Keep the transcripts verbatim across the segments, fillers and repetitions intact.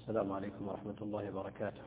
السلام عليكم ورحمة الله وبركاته.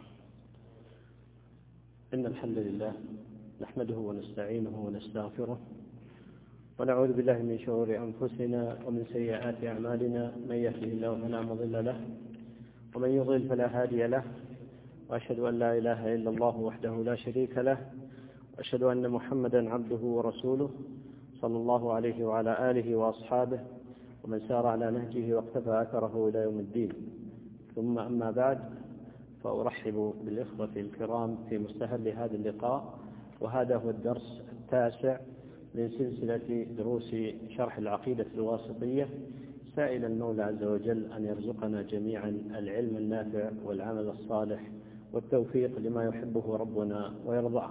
إن الحمد لله نحمده ونستعينه ونستغفره ونعوذ بالله من شرور أنفسنا ومن سيئات أعمالنا، من يهده الله فلا مضل له ومن يضلل فلا هادي له، وأشهد أن لا إله إلا الله وحده لا شريك له، وأشهد أن محمدا عبده ورسوله صلى الله عليه وعلى آله وأصحابه ومن سار على نهجه واقتفى أثره إلى يوم الدين. ثم أما بعد، فأرحب بالإخوة الكرام في مستهل هذا اللقاء، وهذا هو الدرس التاسع من سلسلة دروس شرح العقيدة الواسطية، سائل المولى عز وجل أن يرزقنا جميعا العلم النافع والعمل الصالح والتوفيق لما يحبه ربنا ويرضاه.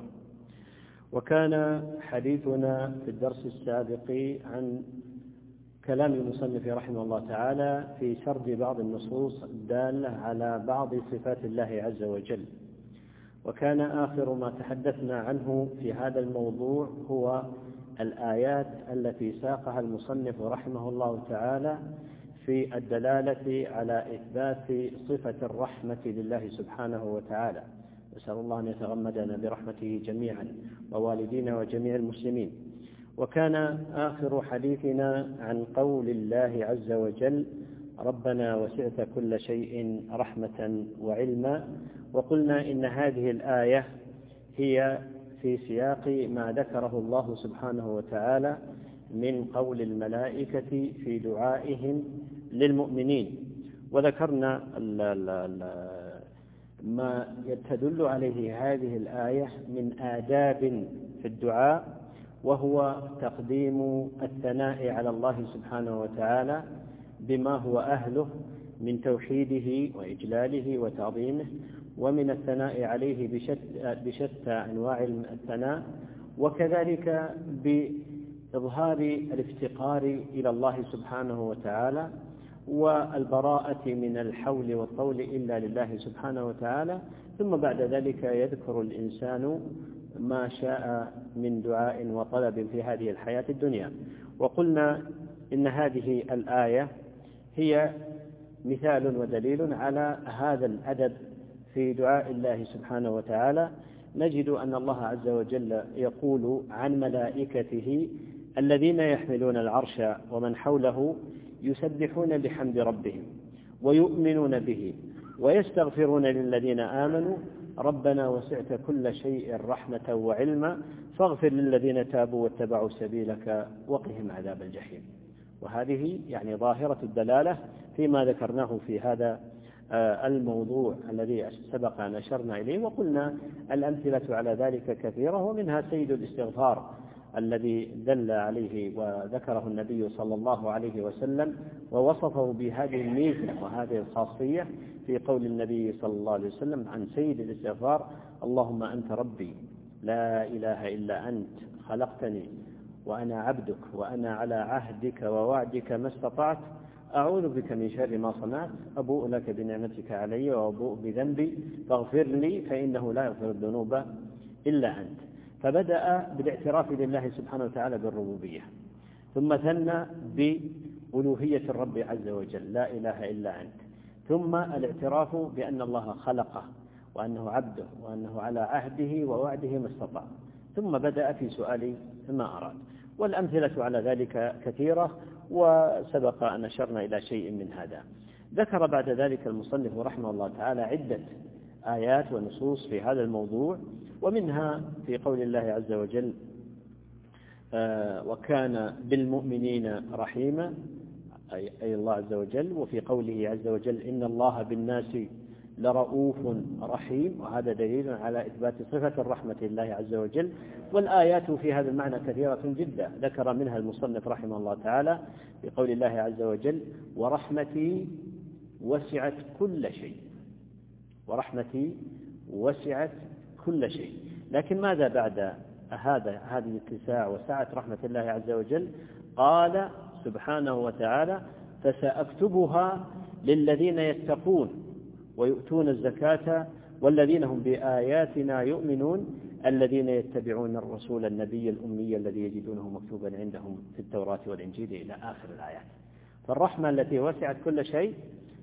وكان حديثنا في الدرس السابق عن كلام المصنف رحمه الله تعالى في سرد بعض النصوص الدالة على بعض صفات الله عز وجل، وكان آخر ما تحدثنا عنه في هذا الموضوع هو الآيات التي ساقها المصنف رحمه الله تعالى في الدلالة على إثبات صفة الرحمة لله سبحانه وتعالى. نسأل الله أن يتغمدنا برحمته جميعا ووالدينا وجميع المسلمين. وكان آخر حديثنا عن قول الله عز وجل: ربنا وسعت كل شيء رحمة وعلما. وقلنا إن هذه الآية هي في سياق ما ذكره الله سبحانه وتعالى من قول الملائكة في دعائهم للمؤمنين، وذكرنا ال ال ال ما تدل عليه هذه الآية من آداب في الدعاء، وهو تقديم الثناء على الله سبحانه وتعالى بما هو أهله من توحيده وإجلاله وتعظيمه، ومن الثناء عليه بشتى, بشتى أنواع الثناء، وكذلك بإظهار الافتقار إلى الله سبحانه وتعالى والبراءة من الحول والطول إلا لله سبحانه وتعالى. ثم بعد ذلك يذكر الإنسان ما شاء من دعاء وطلب في هذه الحياة الدنيا. وقلنا إن هذه الآية هي مثال ودليل على هذا الأدب في دعاء الله سبحانه وتعالى. نجد أن الله عز وجل يقول عن ملائكته الذين يحملون العرش ومن حوله يسبحون بحمد ربهم ويؤمنون به ويستغفرون للذين آمنوا ربنا وسعت كل شيء رحمة وعلما فاغفر للذين تابوا واتبعوا سبيلك وقهم عذاب الجحيم. وهذه يعني ظاهرة الدلالة فيما ذكرناه في هذا الموضوع الذي سبق أن أشرنا إليه. وقلنا الأمثلة على ذلك كثيرة، ومنها سيد الاستغفار الذي دل عليه وذكره النبي صلى الله عليه وسلم ووصفه بهذه الميزة وهذه الخاصية في قول النبي صلى الله عليه وسلم عن سيد الاستغفار: اللهم أنت ربي لا إله إلا أنت خلقتني وأنا عبدك وأنا على عهدك ووعدك ما استطعت أعوذ بك من شر ما صنعت أبوء لك بنعمتك علي وأبوء بذنبي فاغفر لي فإنه لا يغفر الذنوب إلا أنت. فبدأ بالاعتراف لله سبحانه وتعالى بالربوبية، ثم ثنى بألوهية الرب عز وجل لا إله إلا أنت، ثم الاعتراف بأن الله خلقه وأنه عبده وأنه على عهده ووعده ما استطاع، ثم بدأ في سؤال ما أراد. والأمثلة على ذلك كثيرة، وسبق أن أشرنا إلى شيء من هذا. ذكر بعد ذلك المصنف رحمه الله تعالى عدة آيات ونصوص في هذا الموضوع، ومنها في قول الله عز وجل: آه وكان بالمؤمنين رحيما، أي, أي الله عز وجل. وفي قوله عز وجل: إن الله بالناس لرؤوف رحيم، وهذا دليل على إثبات صفة الرحمة لله عز وجل. والآيات في هذا المعنى كثيرة جدا، ذكر منها المصنف رحمه الله تعالى في قول الله عز وجل: ورحمتي وسعت كل شيء، ورحمتي وسعت كل شيء. لكن ماذا بعد هذا هذه الاتساع وسعة رحمة الله عز وجل؟ قال سبحانه وتعالى: فسأكتبها للذين يتقون ويؤتون الزكاة والذين هم بآياتنا يؤمنون الذين يتبعون الرسول النبي الأمي الذي يجدونه مكتوبا عندهم في التوراة والإنجيل إلى آخر الآيات. فالرحمة التي وسعت كل شيء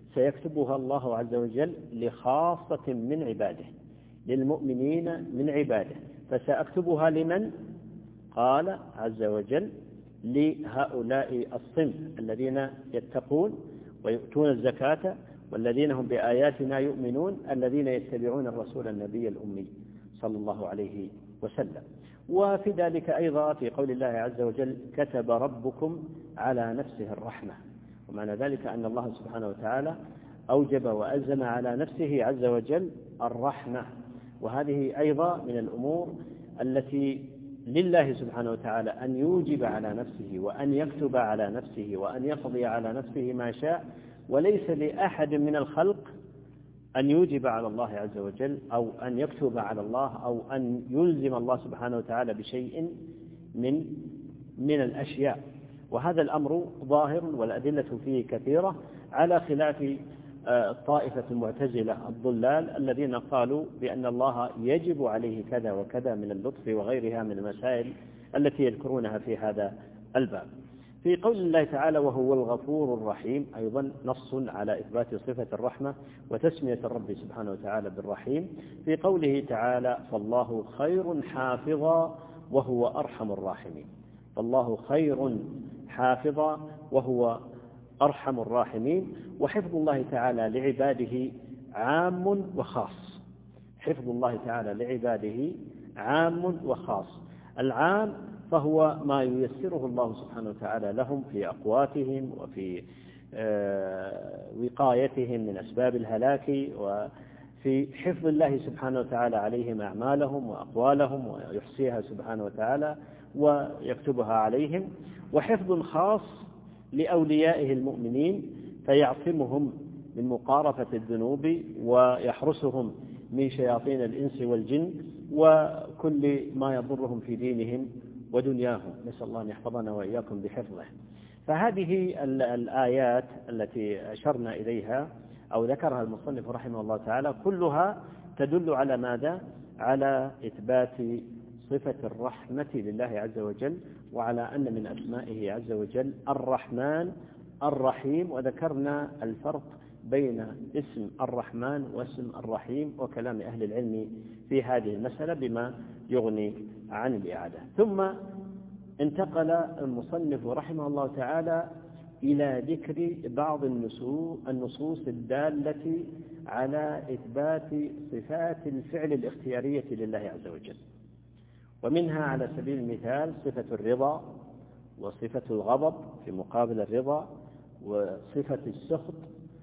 سيكتبها الله عز وجل لخاصة من عباده، للمؤمنين من عباده. فسأكتبها لمن؟ قال عز وجل لهؤلاء الصنف الذين يتقون ويؤتون الزكاة والذين هم بآياتنا يؤمنون، الذين يتبعون الرسول النبي الأمي صلى الله عليه وسلم. وفي ذلك أيضا في قول الله عز وجل كتب ربكم على نفسه الرحمة، ومعنى ذلك أن الله سبحانه وتعالى أوجب وألزم على نفسه عز وجل الرحمة، وهذه أيضا من الأمور التي لله سبحانه وتعالى أن يوجب على نفسه وأن يكتب على نفسه وأن يقضي على نفسه ما شاء، وليس لأحد من الخلق أن يوجب على الله عز وجل أو أن يكتب على الله أو أن يلزم الله سبحانه وتعالى بشيء من من الأشياء. وهذا الأمر ظاهر والأدلة فيه كثيرة، على خلاف الطائفة المعتزلة الضلال الذين قالوا بأن الله يجب عليه كذا وكذا من اللطف وغيرها من المسائل التي يذكرونها في هذا الباب. في قول الله تعالى وهو الغفور الرحيم أيضا نص على إثبات صفة الرحمة وتسمية الرب سبحانه وتعالى بالرحيم. في قوله تعالى فالله خير حافظا وهو أرحم الراحمين، فالله خير حافظا وهو أرحم الراحمين. وحفظ الله تعالى لعباده عام وخاص، حفظ الله تعالى لعباده عام وخاص. العام فهو ما ييسره الله سبحانه وتعالى لهم في أقواتهم وفي وقايتهم من أسباب الهلاك، وفي حفظ الله سبحانه وتعالى عليهم أعمالهم وأقوالهم ويحصيها سبحانه وتعالى ويكتبها عليهم. وحفظ خاص لأوليائه المؤمنين فيعصمهم من مقارفة الذنوب ويحرسهم من شياطين الإنس والجن وكل ما يضرهم في دينهم ودنياهم، نسأل الله أن يحفظنا وإياكم بحفظه. فهذه الآيات التي أشرنا إليها أو ذكرها المصنف رحمه الله تعالى كلها تدل على ماذا؟ على إثبات صفة الرحمة لله عز وجل، وعلى أن من أسمائه عز وجل الرحمن الرحيم. وذكرنا الفرق بين اسم الرحمن واسم الرحيم وكلام أهل العلم في هذه المسألة بما يغني عن الإعادة. ثم انتقل المصنف رحمه الله تعالى إلى ذكر بعض النصوص الدالة على إثبات صفات الفعل الاختيارية لله عز وجل، ومنها على سبيل المثال صفة الرضا وصفة الغضب في مقابل الرضا، وصفة السخط،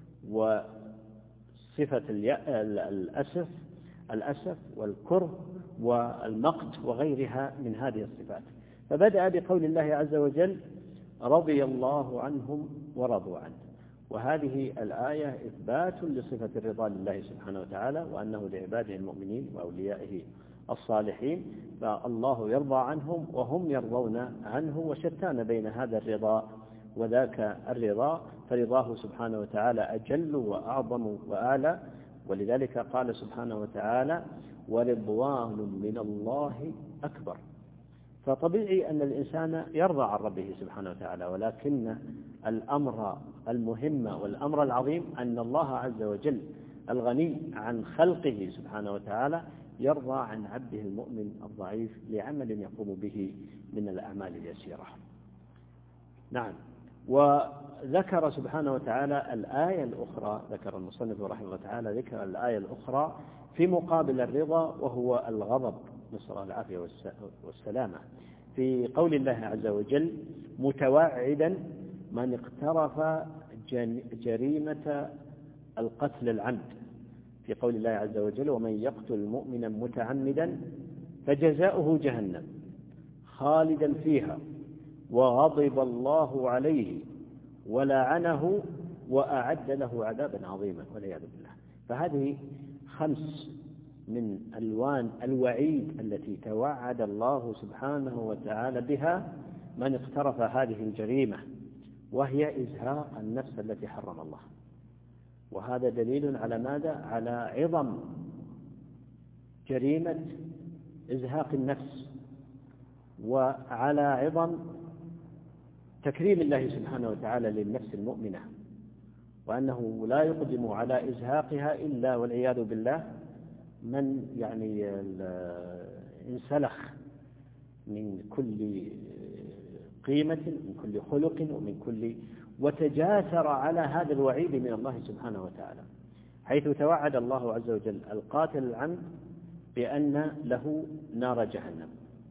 وصفة الأسف الأسف والكره والمقت وغيرها من هذه الصفات. فبدأ بقول الله عز وجل رضي الله عنهم ورضوا عنه، وهذه الآية إثبات لصفة الرضا لله سبحانه وتعالى، وأنه لعباده المؤمنين وأوليائه الصالحين، فالله يرضى عنهم وهم يرضون عنه، وشتان بين هذا الرضا وذاك الرضا، فرضاه سبحانه وتعالى أجل وأعظم وأعلى. ولذلك قال سبحانه وتعالى ورضوان من الله أكبر. فطبيعي أن الإنسان يرضى عن ربه سبحانه وتعالى، ولكن الأمر المهم والأمر العظيم أن الله عز وجل الغني عن خلقه سبحانه وتعالى يرضى عن عبده المؤمن الضعيف لعمل يقوم به من الأعمال اليسيرة. نعم. وذكر سبحانه وتعالى الآية الأخرى، ذكر المصنف رحمه الله تعالى ذكر الآية الأخرى في مقابل الرضا وهو الغضب، نسأل الله العافية والسلامة، في قول الله عز وجل متوعدا من اقترف جريمة القتل العمد، في قول الله عز وجل ومن يقتل مؤمنا متعمدا فجزاؤه جهنم خالدا فيها وغضب الله عليه ولعنه وأعد له عذابا عظيما والعياذ بالله. فهذه خمس من ألوان الوعيد التي توعد الله سبحانه وتعالى بها من اقترف هذه الجريمة، وهي إزهاق النفس التي حرم الله. وهذا دليل على ماذا؟ على عظم جريمة إزهاق النفس، وعلى عظم تكريم الله سبحانه وتعالى للنفس المؤمنة، وأنه لا يقدم على إزهاقها إلا والعياذ بالله من يعني انسلخ من كل قيمة، من كل خلق، ومن كل وتجاسر على هذا الوعيد من الله سبحانه وتعالى، حيث توعد الله عز وجل القاتل العمد بأن له نار جهنم،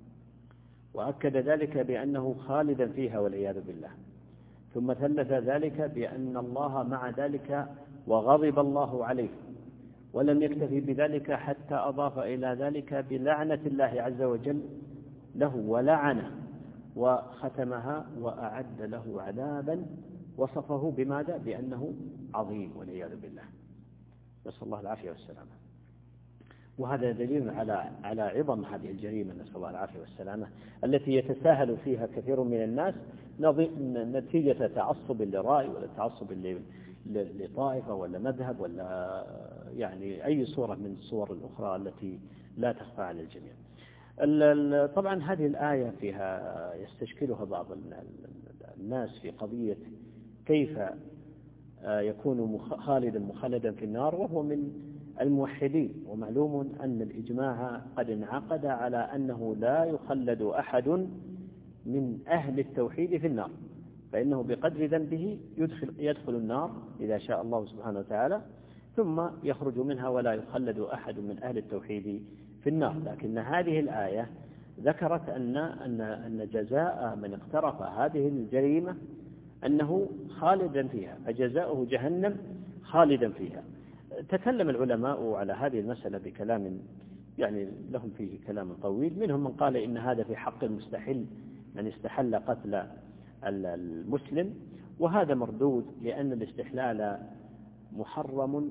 وأكد ذلك بأنه خالدا فيها والعياذ بالله، ثم ثلث ذلك بأن الله مع ذلك وغضب الله عليه، ولم يكتفي بذلك حتى أضاف إلى ذلك بلعنة الله عز وجل له ولعنه، وختمها وأعد له عذابا وصفه بماذا؟ بأنه عظيم والعياذ بالله، نسأل الله العافية والسلامة. وهذا دليل على على عظم هذه الجريمة، نسأل الله العافية والسلامة، التي يتساهل فيها كثير من الناس نتيجة تعصب لرأي ولا تعصب لطائفة ولا مذهب ولا يعني أي صورة من الصور الأخرى التي لا تخفى على الجميع. طبعا هذه الآية فيها يستشكلها بعض الناس في قضية كيف يكون خالدا مخلدا في النار وهو من الموحدين، ومعلوم أن الإجماع قد انعقد على أنه لا يخلد أحد من أهل التوحيد في النار، فإنه بقدر ذنبه يدخل, يدخل النار إذا شاء الله سبحانه وتعالى، ثم يخرج منها ولا يخلد أحد من أهل التوحيد في النار. لكن هذه الآية ذكرت أن, أن, أن جزاء من اقترف هذه الجريمة أنه خالدا فيها، فجزاؤه جهنم خالدا فيها. تكلم العلماء على هذه المسألة بكلام يعني لهم فيه كلام طويل، منهم من قال إن هذا في حق المستحل، من استحل قتل المسلم، وهذا مردود لأن الاستحلال محرم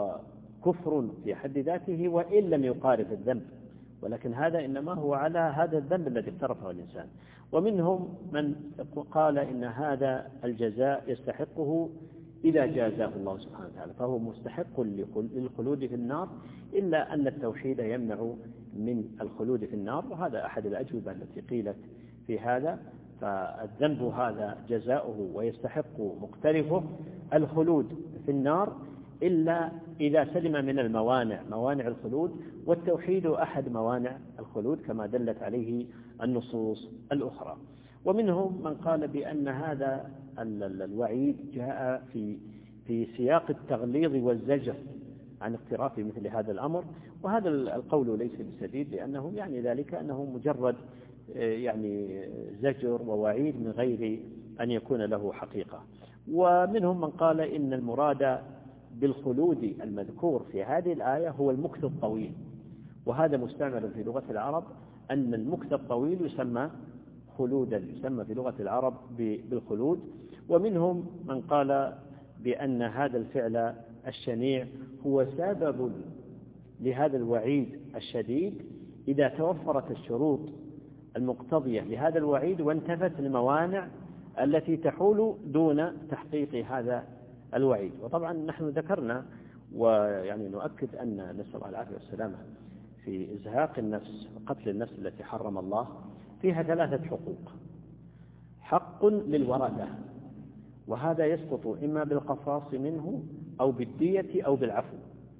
وكفر في حد ذاته وإن لم يقارف الذنب، ولكن هذا إنما هو على هذا الذنب الذي اقترفه الإنسان. ومنهم من قال إن هذا الجزاء يستحقه إذا جازاه الله سبحانه وتعالى، فهو مستحق للخلود في النار، إلا أن التوحيد يمنع من الخلود في النار، وهذا أحد الأجوبة التي قيلت في هذا. فالذنب هذا جزاؤه ويستحق مقترفه الخلود في النار إلا إذا سلم من الموانع، موانع الخلود، والتوحيد أحد موانع الخلود كما دلت عليه النصوص الأخرى. ومنهم من قال بأن هذا الوعيد جاء في في سياق التغليظ والزجر عن اقتراف مثل هذا الأمر، وهذا القول ليس بسديد، لأنه يعني ذلك أنه مجرد يعني زجر ووعيد من غير أن يكون له حقيقة. ومنهم من قال إن المراد بالخلود المذكور في هذه الآية هو المكث الطويل، وهذا مستعمل في لغة العرب، أن المكث الطويل يسمى خلودا، يسمى في لغة العرب بالخلود. ومنهم من قال بأن هذا الفعل الشنيع هو سبب لهذا الوعيد الشديد إذا توفرت الشروط المقتضية لهذا الوعيد وانتفت الموانع التي تحول دون تحقيق هذا الوعيد. وطبعا نحن ذكرنا ويعني نؤكد أن نسأل الله العافية والسلامة في إزهاق النفس وقتل النفس التي حرم الله فيها ثلاثة حقوق: حق للورثة، وهذا يسقط إما بالقصاص منه أو بالدية أو بالعفو.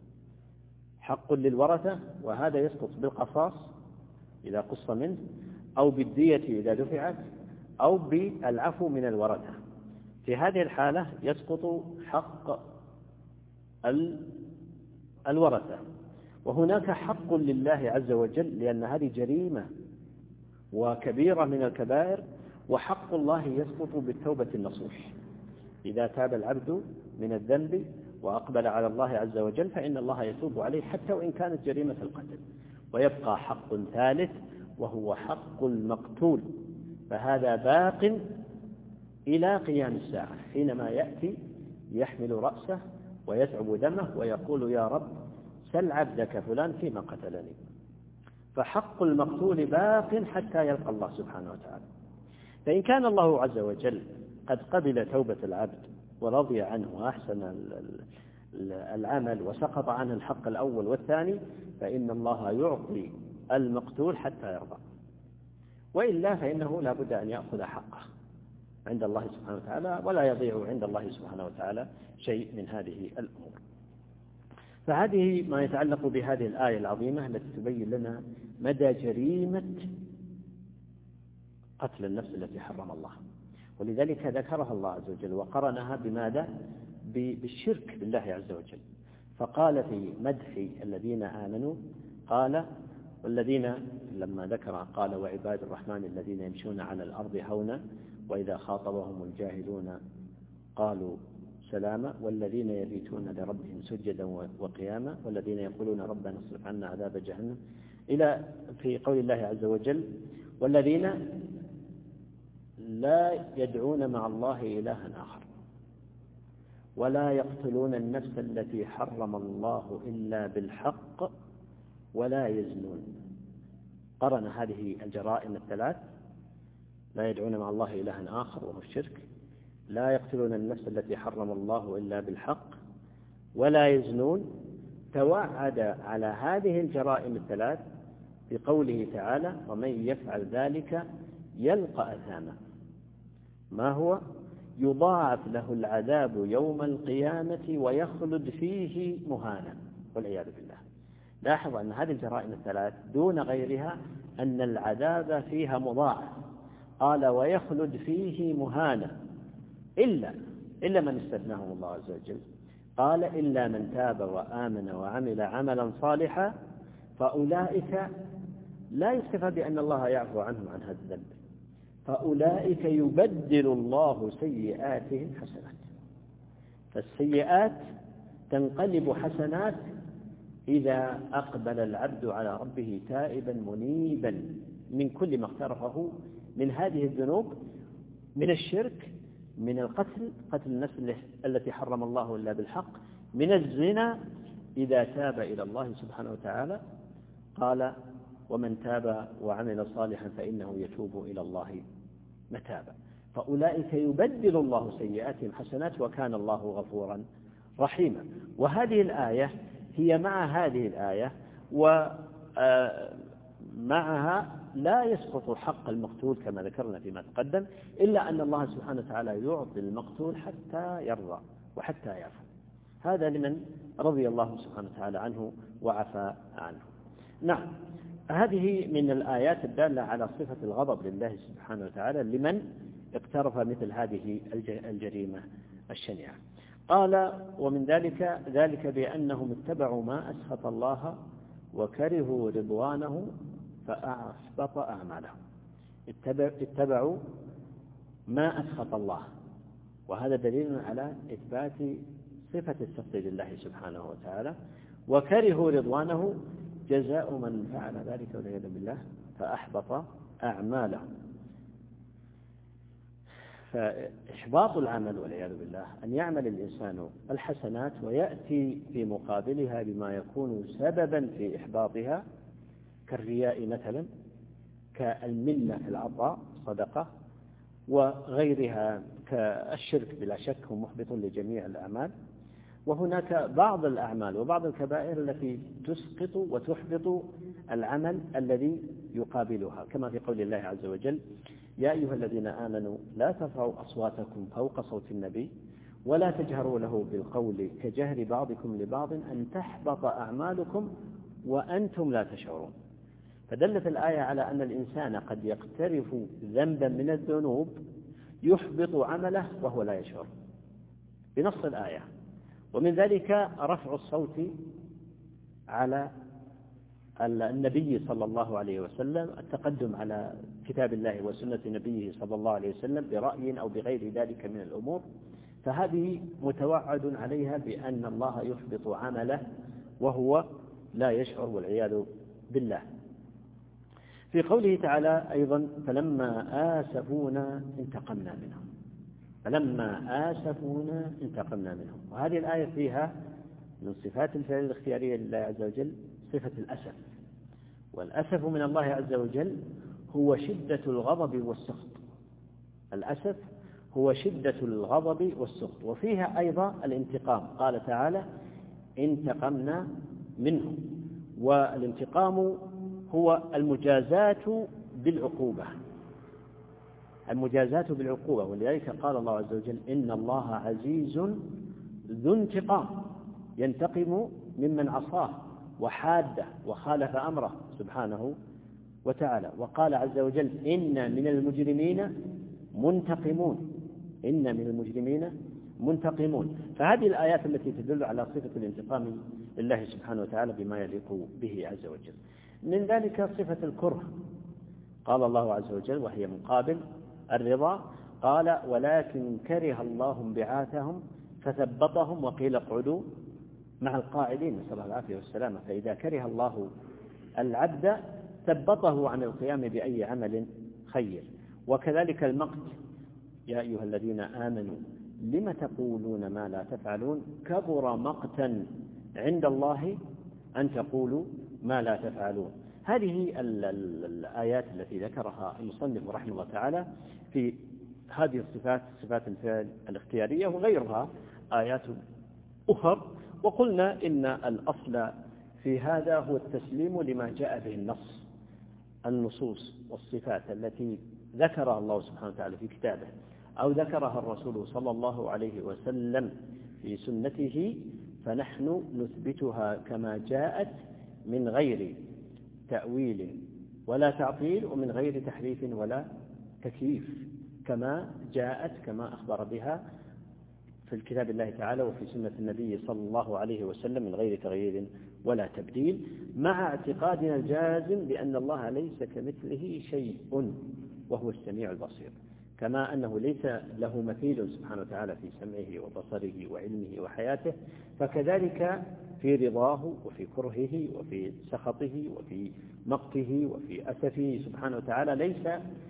حق للورثة، وهذا يسقط بالقصاص إذا قص منه، أو بالدية إذا دفعت، أو بالعفو من الورثة. في هذه الحالة يسقط حق الورثة. وهناك حق لله عز وجل، لأن هذه جريمة وكبيرة من الكبائر، وحق الله يسقط بالتوبة النصوح. إذا تاب العبد من الذنب وأقبل على الله عز وجل فإن الله يتوب عليه حتى وإن كانت جريمة القتل. ويبقى حق ثالث وهو حق المقتول، فهذا باق إلى قيام الساعة، حينما يأتي يحمل رأسه ويتعب دمه ويقول: يا رب سل عبدك فلان فيما قتلني. فحق المقتول باق حتى يلقى الله سبحانه وتعالى. فإن كان الله عز وجل قد قبل توبة العبد ورضي عنه وأحسن العمل وسقط عنه الحق الأول والثاني، فإن الله يعطي المقتول حتى يرضى، وإلا فإنه لا بد أن يأخذ حقه. عند الله سبحانه وتعالى، ولا يضيع عند الله سبحانه وتعالى شيء من هذه الأمور. فهذه ما يتعلق بهذه الآية العظيمة التي تبين لنا مدى جريمة قتل النفس التي حرم الله، ولذلك ذكرها الله عز وجل وقرنها بماذا؟ بالشرك بالله عز وجل. فقال في مدح الذين آمنوا قال والذين لما ذكر قال وعباد الرحمن الذين يمشون على الأرض هونا وإذا خاطبهم الجاهلون قالوا سلاما والذين يبيتون لربهم سجدا وقياما والذين يقولون ربنا اصرف عنا عذاب جهنم، إلى في قول الله عز وجل والذين لا يدعون مع الله إلها آخر ولا يقتلون النفس التي حرم الله إلا بالحق ولا يزنون. قرن هذه الجرائم الثلاث: لا يدعون مع الله إلها آخر وهو الشرك، لا يقتلون النفس التي حرم الله إلا بالحق، ولا يزنون. توعد على هذه الجرائم الثلاث بقوله تعالى ومن يفعل ذلك يلقى أثاما. ما هو؟ يضاعف له العذاب يوم القيامة ويخلد فيه مهانا والعياذ بالله. لاحظ أن هذه الجرائم الثلاث دون غيرها أن العذاب فيها مضاعف. قال ويخلد فيه مهانا إلا إلا من استثناه الله عز وجل. قال إلا من تاب وآمن وعمل عملا صالحا فأولئك لا يكتفى بأن الله يعفو عنهم عن هذا الذنب، فأولئك يبدل الله سيئاتهم حسنات. فالسيئات تنقلب حسنات إذا أقبل العبد على ربه تائبا منيبا من كل ما اقترفه من هذه الذنوب، من الشرك، من القتل قتل النفس التي حرم الله إلا بالحق، من الزنا إذا تاب إلى الله سبحانه وتعالى. قال ومن تاب وعمل صالحا فإنه يتوب إلى الله متابا. فأولئك يبدل الله سيئاتهم حسنات وكان الله غفورا رحيما. وهذه الآية هي مع هذه الآية ومعها لا يسقط حق المقتول كما ذكرنا فيما تقدم، إلا أن الله سبحانه وتعالى يعطي المقتول حتى يرضى وحتى يعفو. هذا لمن رضي الله سبحانه وتعالى عنه وعفى عنه. نعم، هذه من الآيات الدالة على صفة الغضب لله سبحانه وتعالى لمن اقترف مثل هذه الجريمة الشنيعة. قال ومن ذلك ذلك بأنهم اتبعوا ما أسخط الله وكرهوا رضوانه فأحبط أعمالهم. اتبعوا ما أسخط الله، وهذا دليل على إثبات صفة السخط لله سبحانه وتعالى. وكرهوا رضوانه جزاء من فعل ذلك والعياذ بالله فأحبط أعمالهم. فإحباط العمل والعياذ بالله أن يعمل الإنسان الحسنات ويأتي في مقابلها بما يكون سببا في إحباطها كالرياء مثلا، كالمنة في العطاء صدقة، وغيرها كالشرك بلا شك هو محبط لجميع الأعمال. وهناك بعض الأعمال وبعض الكبائر التي تسقط وتحبط العمل الذي يقابلها، كما في قول الله عز وجل يا أيها الذين آمنوا لا ترفعوا أصواتكم فوق صوت النبي ولا تجهروا له بالقول كجهر بعضكم لبعض أن تحبط أعمالكم وأنتم لا تشعرون. فدلت الآية على أن الإنسان قد يقترف ذنبا من الذنوب يحبط عمله وهو لا يشعر بنص الآية. ومن ذلك رفع الصوت على النبي صلى الله عليه وسلم، التقدم على كتاب الله وسنة نبيه صلى الله عليه وسلم برأي أو بغير ذلك من الأمور، فهذه متوعد عليها بأن الله يحبط عمله وهو لا يشعر والعياذ بالله. في قوله تعالى أيضا فلما آسفونا انتقمنا منهم، فلما آسفونا انتقمنا منهم. وهذه الآية فيها من صفات الفعل الاختيارية لله عز وجل صفة الأسف، والأسف من الله عز وجل هو شدة الغضب والسخط. الأسف هو شدة الغضب والسخط، وفيها أيضا الانتقام. قال تعالى انتقمنا منهم، والانتقام هو المجازاة بالعقوبة. المجازات بالعقوبة. ولذلك قال الله عز وجل إن الله عزيز ذو انتقام ينتقم ممن عصاه وحاده وخالف أمره سبحانه وتعالى. وقال عز وجل إن من المجرمين منتقمون، إن من المجرمين منتقمون. فهذه الآيات التي تدل على صفة الانتقام لله سبحانه وتعالى بما يليق به عز وجل. من ذلك صفة الكره، قال الله عز وجل وهي مقابل الرضا، قال ولكن كره الله انبعاثهم فثبطهم وقيل اقعدوا مع القاعدين، نسأل الله العافية والسلامة. فإذا كره الله العبد ثبطه عن القيام بأي عمل خير. وكذلك المقت، يا أيها الذين آمنوا لم تقولون ما لا تفعلون كبر مقتا عند الله أن تقولوا ما لا تفعلون. هذه الآيات التي ذكرها المصنف رحمه الله تعالى في هذه الصفات، صفات الفعل الاختيارية وغيرها آيات أخرى. وقلنا إن الأصل في هذا هو التسليم لما جاء به النص، النصوص والصفات التي ذكرها الله سبحانه وتعالى في كتابه أو ذكرها الرسول صلى الله عليه وسلم في سنته، فنحن نثبتها كما جاءت من غير تأويل ولا تعطيل ومن غير تحريف ولا تكييف، كما جاءت كما أخبر بها في الكتاب الله تعالى وفي سنة النبي صلى الله عليه وسلم من غير تغيير ولا تبديل، مع اعتقادنا الجازم بأن الله ليس كمثله شيء وهو السميع البصير، كما أنه ليس له مثيل سبحانه وتعالى في سمعه وبصره وعلمه وحياته، فكذلك في رضاه وفي كرهه وفي سخطه وفي مقته وفي أسفه سبحانه وتعالى ليس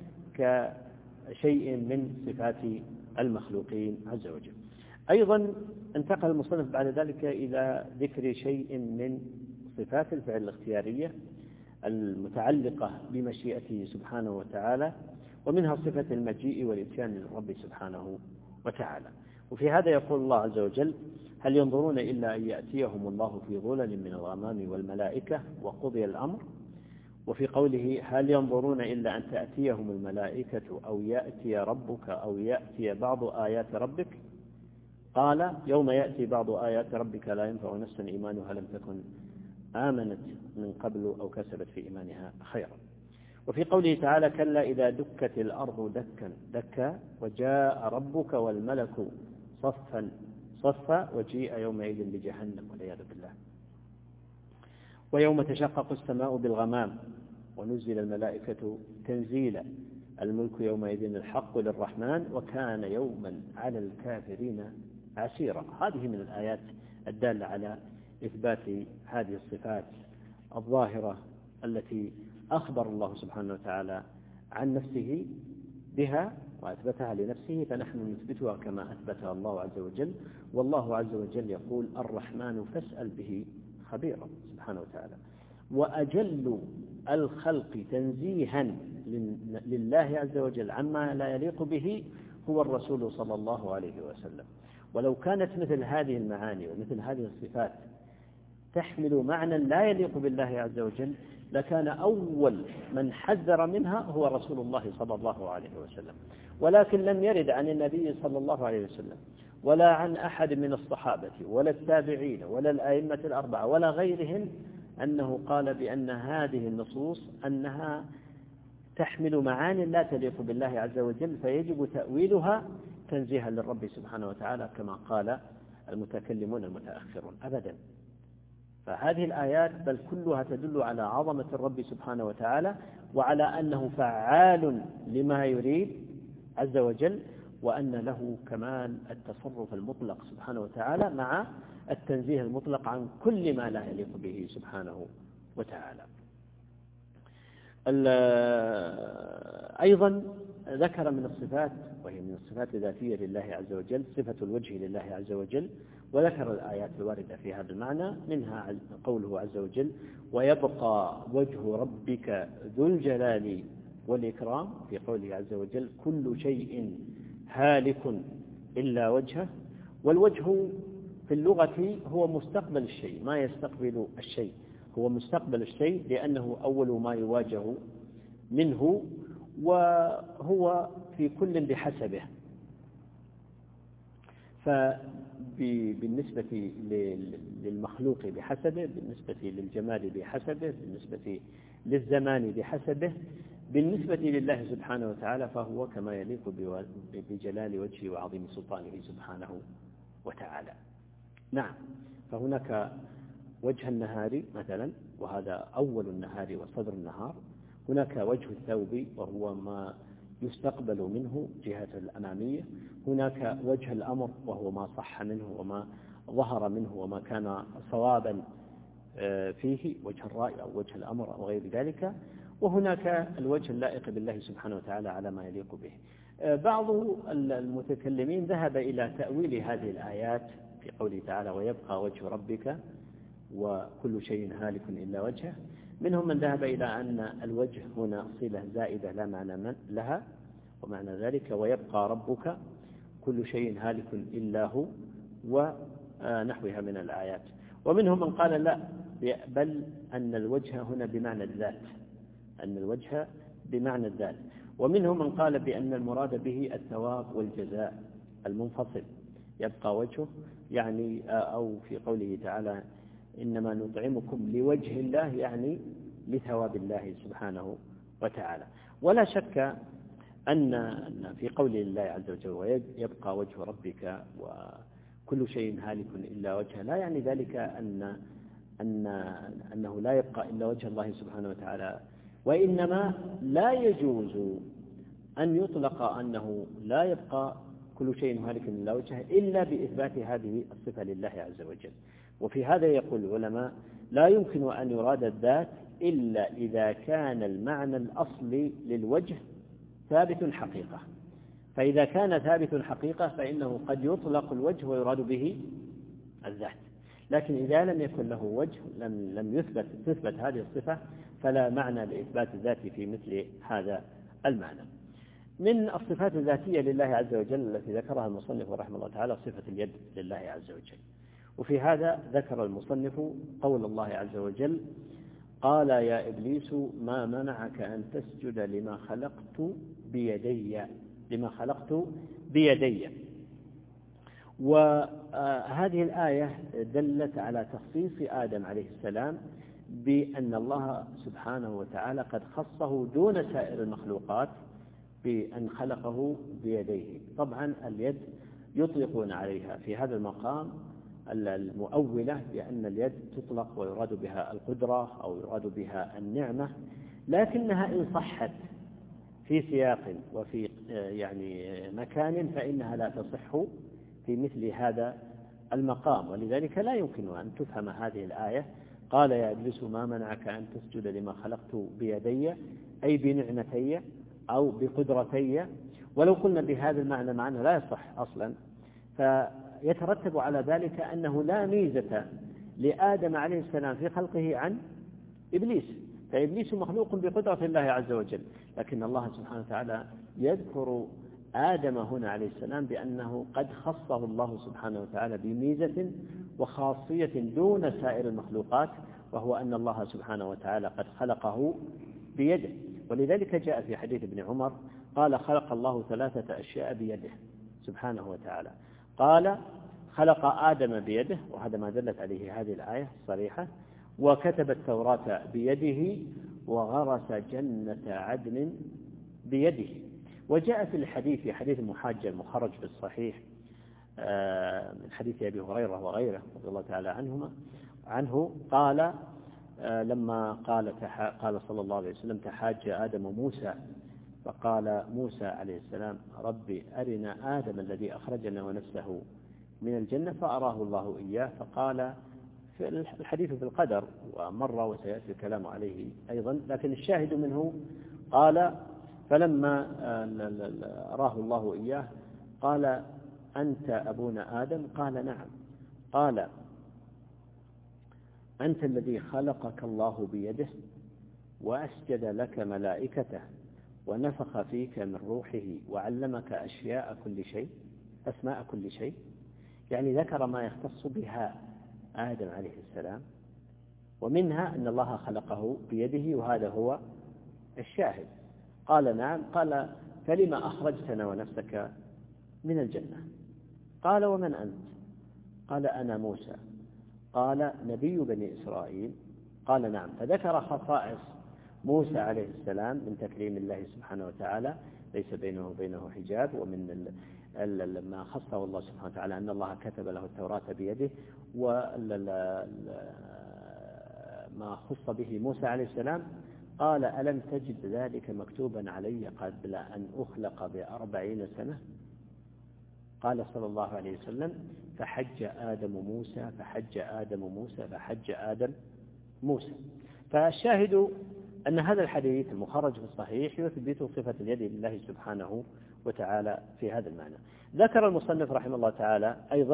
كشيء من صفات المخلوقين عز وجل. أيضا انتقل المصنف بعد ذلك إلى ذكر شيء من صفات الفعل الاختيارية المتعلقة بمشيئته سبحانه وتعالى، ومنها صفة المجيء والإتيان للرب سبحانه وتعالى. وفي هذا يقول الله عز وجل هل ينظرون إلا أن يأتيهم الله في ظلل من الغمام والملائكة وقضي الأمر. وفي قوله هل ينظرون إلا أن تأتيهم الملائكة أو يأتي ربك أو يأتي بعض آيات ربك، قال يوم يأتي بعض آيات ربك لا ينفع نفسا إيمانها لم تكن آمنت من قبل أو كسبت في إيمانها خيرا. وفي قوله تعالى كلا إذا دكت الأرض دكا دكا وجاء ربك والملك صفا صفا وجيء يومئذ بجهنم والعياذ بالله. ويوم تشقق السماء بالغمام ونزل الملائكة تنزيلا الملك يومئذ الحق للرحمن وكان يوما على الكافرين عسيرا. هذه من الآيات الدالة على إثبات هذه الصفات الظاهرة التي أخبر الله سبحانه وتعالى عن نفسه بها وأثبتها لنفسه، فنحن نثبتها كما أثبتها الله عز وجل. والله عز وجل يقول الرحمن فاسأل به خبيرا سبحانه وتعالى. وأجل الخلق تنزيها لله عز وجل عما لا يليق به هو الرسول صلى الله عليه وسلم. ولو كانت مثل هذه المعاني ومثل هذه الصفات تحمل معنى لا يليق بالله عز وجل لكان أول من حذر منها هو رسول الله صلى الله عليه وسلم. ولكن لم يرد عن النبي صلى الله عليه وسلم ولا عن أحد من الصحابة ولا التابعين ولا الأئمة الأربعة ولا غيرهم أنه قال بأن هذه النصوص أنها تحمل معاني لا تليق بالله عز وجل فيجب تأويلها تنزيها للرب سبحانه وتعالى كما قال المتكلمون المتأخرون أبدا. فهذه الآيات بل كلها تدل على عظمة الرب سبحانه وتعالى وعلى أنه فعال لما يريد عز وجل، وأن له كمال التصرف المطلق سبحانه وتعالى مع التنزيه المطلق عن كل ما لا يليق به سبحانه وتعالى. أيضا ذكر من الصفات وهي من الصفات الذاتية لله عز وجل صفة الوجه لله عز وجل، وذكر الآيات الواردة في هذا المعنى، منها قوله عز وجل ويبقى وجه ربك ذو الجلال والإكرام، في قوله عز وجل كل شيء هالك إلا وجهه. والوجه في اللغة هو مستقبل الشيء، ما يستقبل الشيء، هو مستقبل الشيء لأنه أول ما يواجه منه وهو في كل بحسبه. فبالنسبة للمخلوق بحسبه، بالنسبة للجمال بحسبه، بالنسبة للزمان بحسبه، بالنسبة لله سبحانه وتعالى فهو كما يليق بجلال وجهه وعظيم سلطانه سبحانه وتعالى. نعم، فهناك وجه النهار مثلا، وهذا أول النهار وصدر النهار. هناك وجه الثوب وهو ما يستقبل منه جهة الأمامية. هناك وجه الأمر وهو ما صح منه وما ظهر منه وما كان صوابا فيه، وجه الرأي أو وجه الأمر أو غير ذلك. وهناك الوجه اللائق بالله سبحانه وتعالى على ما يليق به. بعض المتكلمين ذهب إلى تأويل هذه الآيات في قوله تعالى ويبقى وجه ربك وكل شيء هالك إلا وجهه. منهم من ذهب إلى أن الوجه هنا صلة زائدة لا معنى لها، ومعنى ذلك ويبقى ربك كل شيء هالك إلا هو ونحوها من الآيات. ومنهم من قال لا، بل أن الوجه هنا بمعنى الذات، أن الوجه بمعنى الذات. ومنهم من قال بأن المراد به الثواب والجزاء المنفصل، يبقى وجهه يعني، أو في قوله تعالى إنما نطعمكم لوجه الله، يعني لثواب الله سبحانه وتعالى. ولا شك أن في قول الله عز وجل ويبقى وجه ربك وكل شيء هالك إلا وجهه، لا يعني ذلك أن أن أنه لا يبقى إلا وجه الله سبحانه وتعالى، وإنما لا يجوز أن يطلق أنه لا يبقى كل شيء هالك إلا وجهه إلا بإثبات هذه الصفة لله عز وجل. وفي هذا يقول العلماء لا يمكن أن يراد الذات إلا إذا كان المعنى الأصلي للوجه ثابت حقيقة. فإذا كان ثابت حقيقة فإنه قد يطلق الوجه ويراد به الذات، لكن إذا لم يكن له وجه لم لم يثبت تثبت هذه الصفة، فلا معنى لإثبات الذات في مثل هذا المعنى. من الصفات الذاتية لله عز وجل التي ذكرها المصنف رحمه الله تعالى صفة اليد لله عز وجل. وفي هذا ذكر المصنف قول الله عز وجل قال يا إبليس ما منعك أن تسجد لما خلقت بيدي لما خلقت بيدي. وهذه الآية دلت على تخصيص آدم عليه السلام بأن الله سبحانه وتعالى قد خصه دون سائر المخلوقات بأن خلقه بيديه. طبعا اليد يطلقون عليها في هذا المقام المؤولة بأن اليد تطلق ويراد بها القدرة أو يراد بها النعمة، لكنها إن صحت في سياق وفي يعني مكان فإنها لا تصح في مثل هذا المقام. ولذلك لا يمكن أن تفهم هذه الآية قال يا إبليس ما منعك أن تسجد لما خلقت بيدي أي بنعمتي أو بقدرتي، ولو قلنا بهذا المعنى معنى لا يصح أصلا، فيترتب على ذلك أنه لا ميزة لآدم عليه السلام في خلقه عن إبليس، فإبليس مخلوق بقدرة الله عز وجل، لكن الله سبحانه وتعالى يذكر آدم هنا عليه السلام بأنه قد خصه الله سبحانه وتعالى بميزة وخاصية دون سائر المخلوقات، وهو أن الله سبحانه وتعالى قد خلقه بيده. ولذلك جاء في حديث ابن عمر قال خلق الله ثلاثة أشياء بيده سبحانه وتعالى. قال خلق آدم بيده، وهذا ما دلت عليه هذه الآية الصريحة، وكتب التوراة بيده، وغرس جنة عدن بيده. وجاء في الحديث في حديث المحاجة المخرج في الصحيح من حديث أبي هريرة وغيره رضي الله تعالى عنهما عنه قال لما قال قال صلى الله عليه وسلم تحاج آدم موسى، فقال موسى عليه السلام ربي أرنا آدم الذي أخرجنا ونفسه من الجنة، فأراه الله إياه. فقال في الحديث في القدر ومر وسيأتي الكلام عليه أيضا، لكن الشاهد منه قال فلما أراه الله إياه قال أنت أبونا آدم؟ قال نعم. قال أنت الذي خلقك الله بيده وأسجد لك ملائكته ونفخ فيك من روحه وعلمك أشياء كل شيء أسماء كل شيء. يعني ذكر ما يختص بها آدم عليه السلام، ومنها أن الله خلقه بيده، وهذا هو الشاهد. قال نعم. قال فلما أخرجتنا ونفسك من الجنة؟ قال ومن أنت؟ قال أنا موسى. قال نبي بني إسرائيل؟ قال نعم. فذكر خصائص موسى عليه السلام من تكريم الله سبحانه وتعالى، ليس بينه وبينه حجاب، ومن ما خصه الله سبحانه وتعالى أن الله كتب له التوراة بيده، وما خص به موسى عليه السلام. قال ألم تجد ذلك مكتوبا علي قبل أن أخلق بأربعين سنة؟ قال صلى الله عليه وسلم فحج آدم موسى فحج آدم موسى فحج آدم موسى. فالشاهد أن هذا الحديث المخرج في الصحيح يثبت صفة اليد لله سبحانه وتعالى في هذا المعنى. ذكر المصنف رحمه الله تعالى أيضا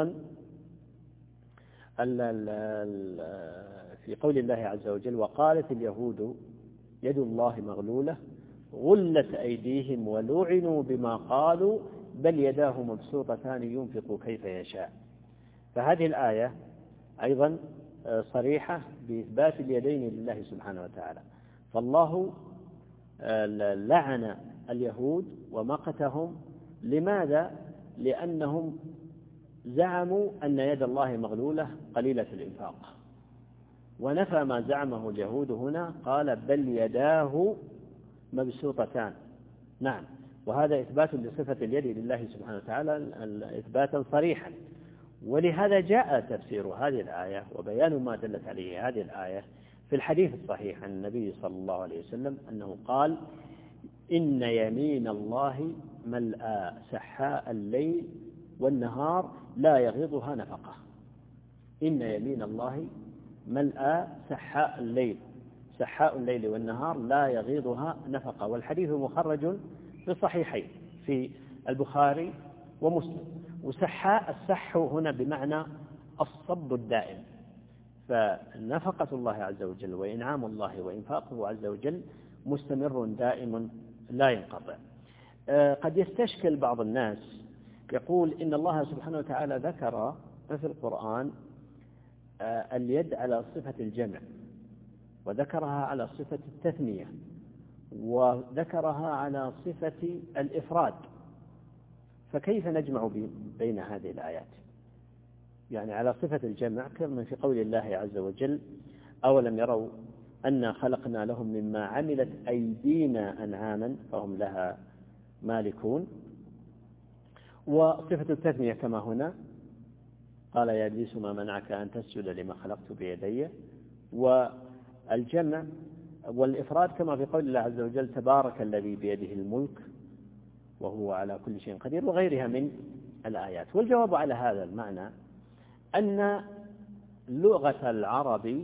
في قول الله عز وجل وقالت اليهود يد الله مغلولة غلت أيديهم ولعنوا بما قالوا بل يداه مبسوطتان ينفق كيف يشاء. فهذه الآية أيضا صريحة بإثبات اليدين لله سبحانه وتعالى. فالله لعن اليهود ومقتهم. لماذا؟ لأنهم زعموا أن يد الله مغلولة قليلة الإنفاق، ونفى ما زعمه اليهود هنا، قال بل يداه مبسوطتان. نعم، وهذا إثبات لصفة اليد لله سبحانه وتعالى إثباتا صريحا. ولهذا جاء تفسير هذه الآية وبيان ما دلت عليه هذه الآية في الحديث الصحيح عن النبي صلى الله عليه وسلم أنه قال إن يمين الله ملأى سحاء الليل والنهار لا يغيضها نفقة. إن يمين الله ملأى سحاء الليل، سحاء الليل والنهار لا يغيضها نفقة. والحديث مخرج في الصحيحين في البخاري ومسلم. وسحاء السح هنا بمعنى الصب الدائم، فنفقة الله عز وجل وإنعام الله وإنفاقه عز وجل مستمر دائم لا ينقطع. قد يستشكل بعض الناس يقول إن الله سبحانه وتعالى ذكر في القرآن اليد على صفة الجمع، وذكرها على صفة التثنية، وذكرها على صفة الإفراد، فكيف نجمع بين هذه الآيات؟ يعني على صفة الجمع كما في قول الله عز وجل أولم يروا أنا خلقنا لهم مما عملت أيدينا أنعاما فهم لها مالكون. وصفة التثنية كما هنا قال يا إبليس ما منعك أن تسجد لما خلقت بيدي. والجمع والإفراد كما في قول الله عز وجل تبارك الذي بيده الملك وهو على كل شيء قدير، وغيرها من الآيات. والجواب على هذا المعنى أن لغة العرب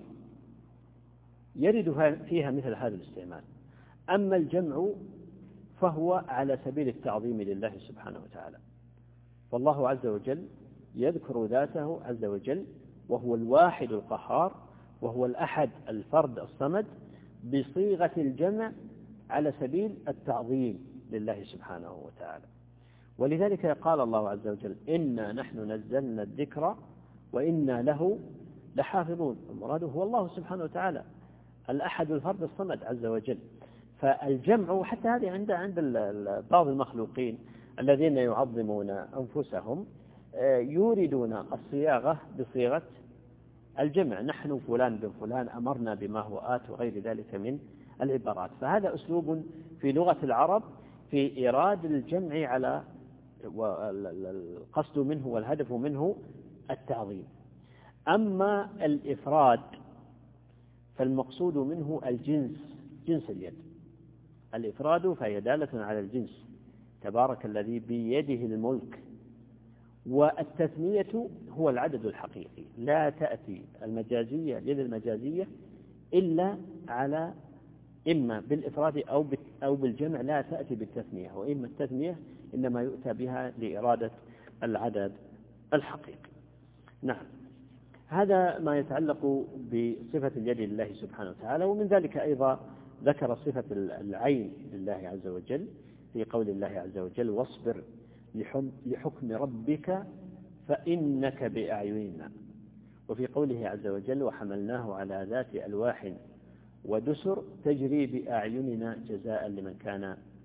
يرد فيها مثل هذا الاستعمال. أما الجمع فهو على سبيل التعظيم لله سبحانه وتعالى، فالله عز وجل يذكر ذاته عز وجل وهو الواحد القهار وهو الأحد الفرد الصمد بصيغة الجمع على سبيل التعظيم لله سبحانه وتعالى. ولذلك قال الله عز وجل إنا نحن نزلنا الذكر وإنا له لحافظون. المراد هو الله سبحانه وتعالى الأحد الفرد الصمد عز وجل. فالجمع حتى هذه عند عند بعض المخلوقين الذين يعظمون أنفسهم يوردون الصياغة بصيغة الجمع، نحن فلان بن فلان أمرنا بما هو آت وغير ذلك من العبارات. فهذا أسلوب في لغة العرب في إيراد الجمع على القصد منه والهدف منه التعظيم. أما الإفراد فالمقصود منه الجنس، جنس اليد. الإفراد فهي دالة على الجنس تبارك الذي بيده الملك. والتثنية هو العدد الحقيقي، لا تأتي المجازية اليد المجازية إلا على إما بالإفراد أو أو بالجمع، لا تأتي بالتثنية. وإما التثنية إنما يؤتى بها لإرادة العدد الحقيقي. نعم، هذا ما يتعلق بصفة اليد لله سبحانه وتعالى. ومن ذلك أيضا ذكر صفة العين لله عز وجل في قول الله عز وجل واصبر لحكم ربك فإنك بأعيننا. وفي قوله عز وجل وحملناه على ذات ألواح ودسر تجري بأعيننا جزاء لمن كان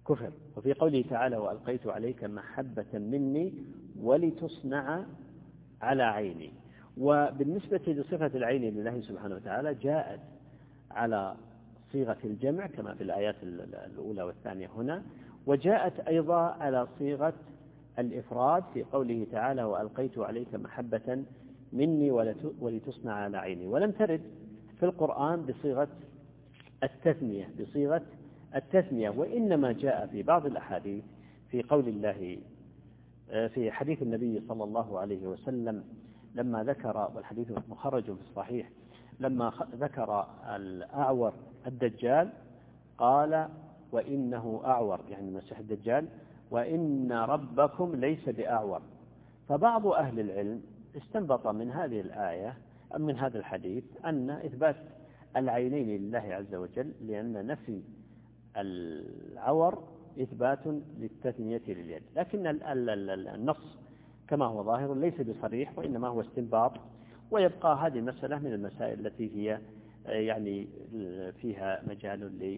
كفر. وفي قوله تعالى وألقيت عليك محبة مني ولتصنع على عيني. وبالنسبة لصفة العين لله سبحانه وتعالى جاءت على صيغة الجمع كما في الآيات الأولى والثانية هنا، وجاءت أيضا على صيغة الإفراد في قوله تعالى وألقيت عليك محبة مني ولتصنع على عيني. ولم ترد في القرآن بصيغة التثنية بصيغة التثنية وإنما جاء في بعض الأحاديث في قول الله في حديث النبي صلى الله عليه وسلم لما ذكر، والحديث مخرج في الصحيح، لما ذكر الأعور الدجال قال وإنه أعور، يعني المسيح الدجال، وإن ربكم ليس بأعور. فبعض أهل العلم استنبط من هذه الآية أم من هذا الحديث أن إثبات العينين لله عز وجل، لأن نفي العور إثبات للتثنية لليد، لكن النص كما هو ظاهر ليس بصريح وإنما هو استنباط. ويبقى هذه المسألة من المسائل التي هي يعني فيها مجال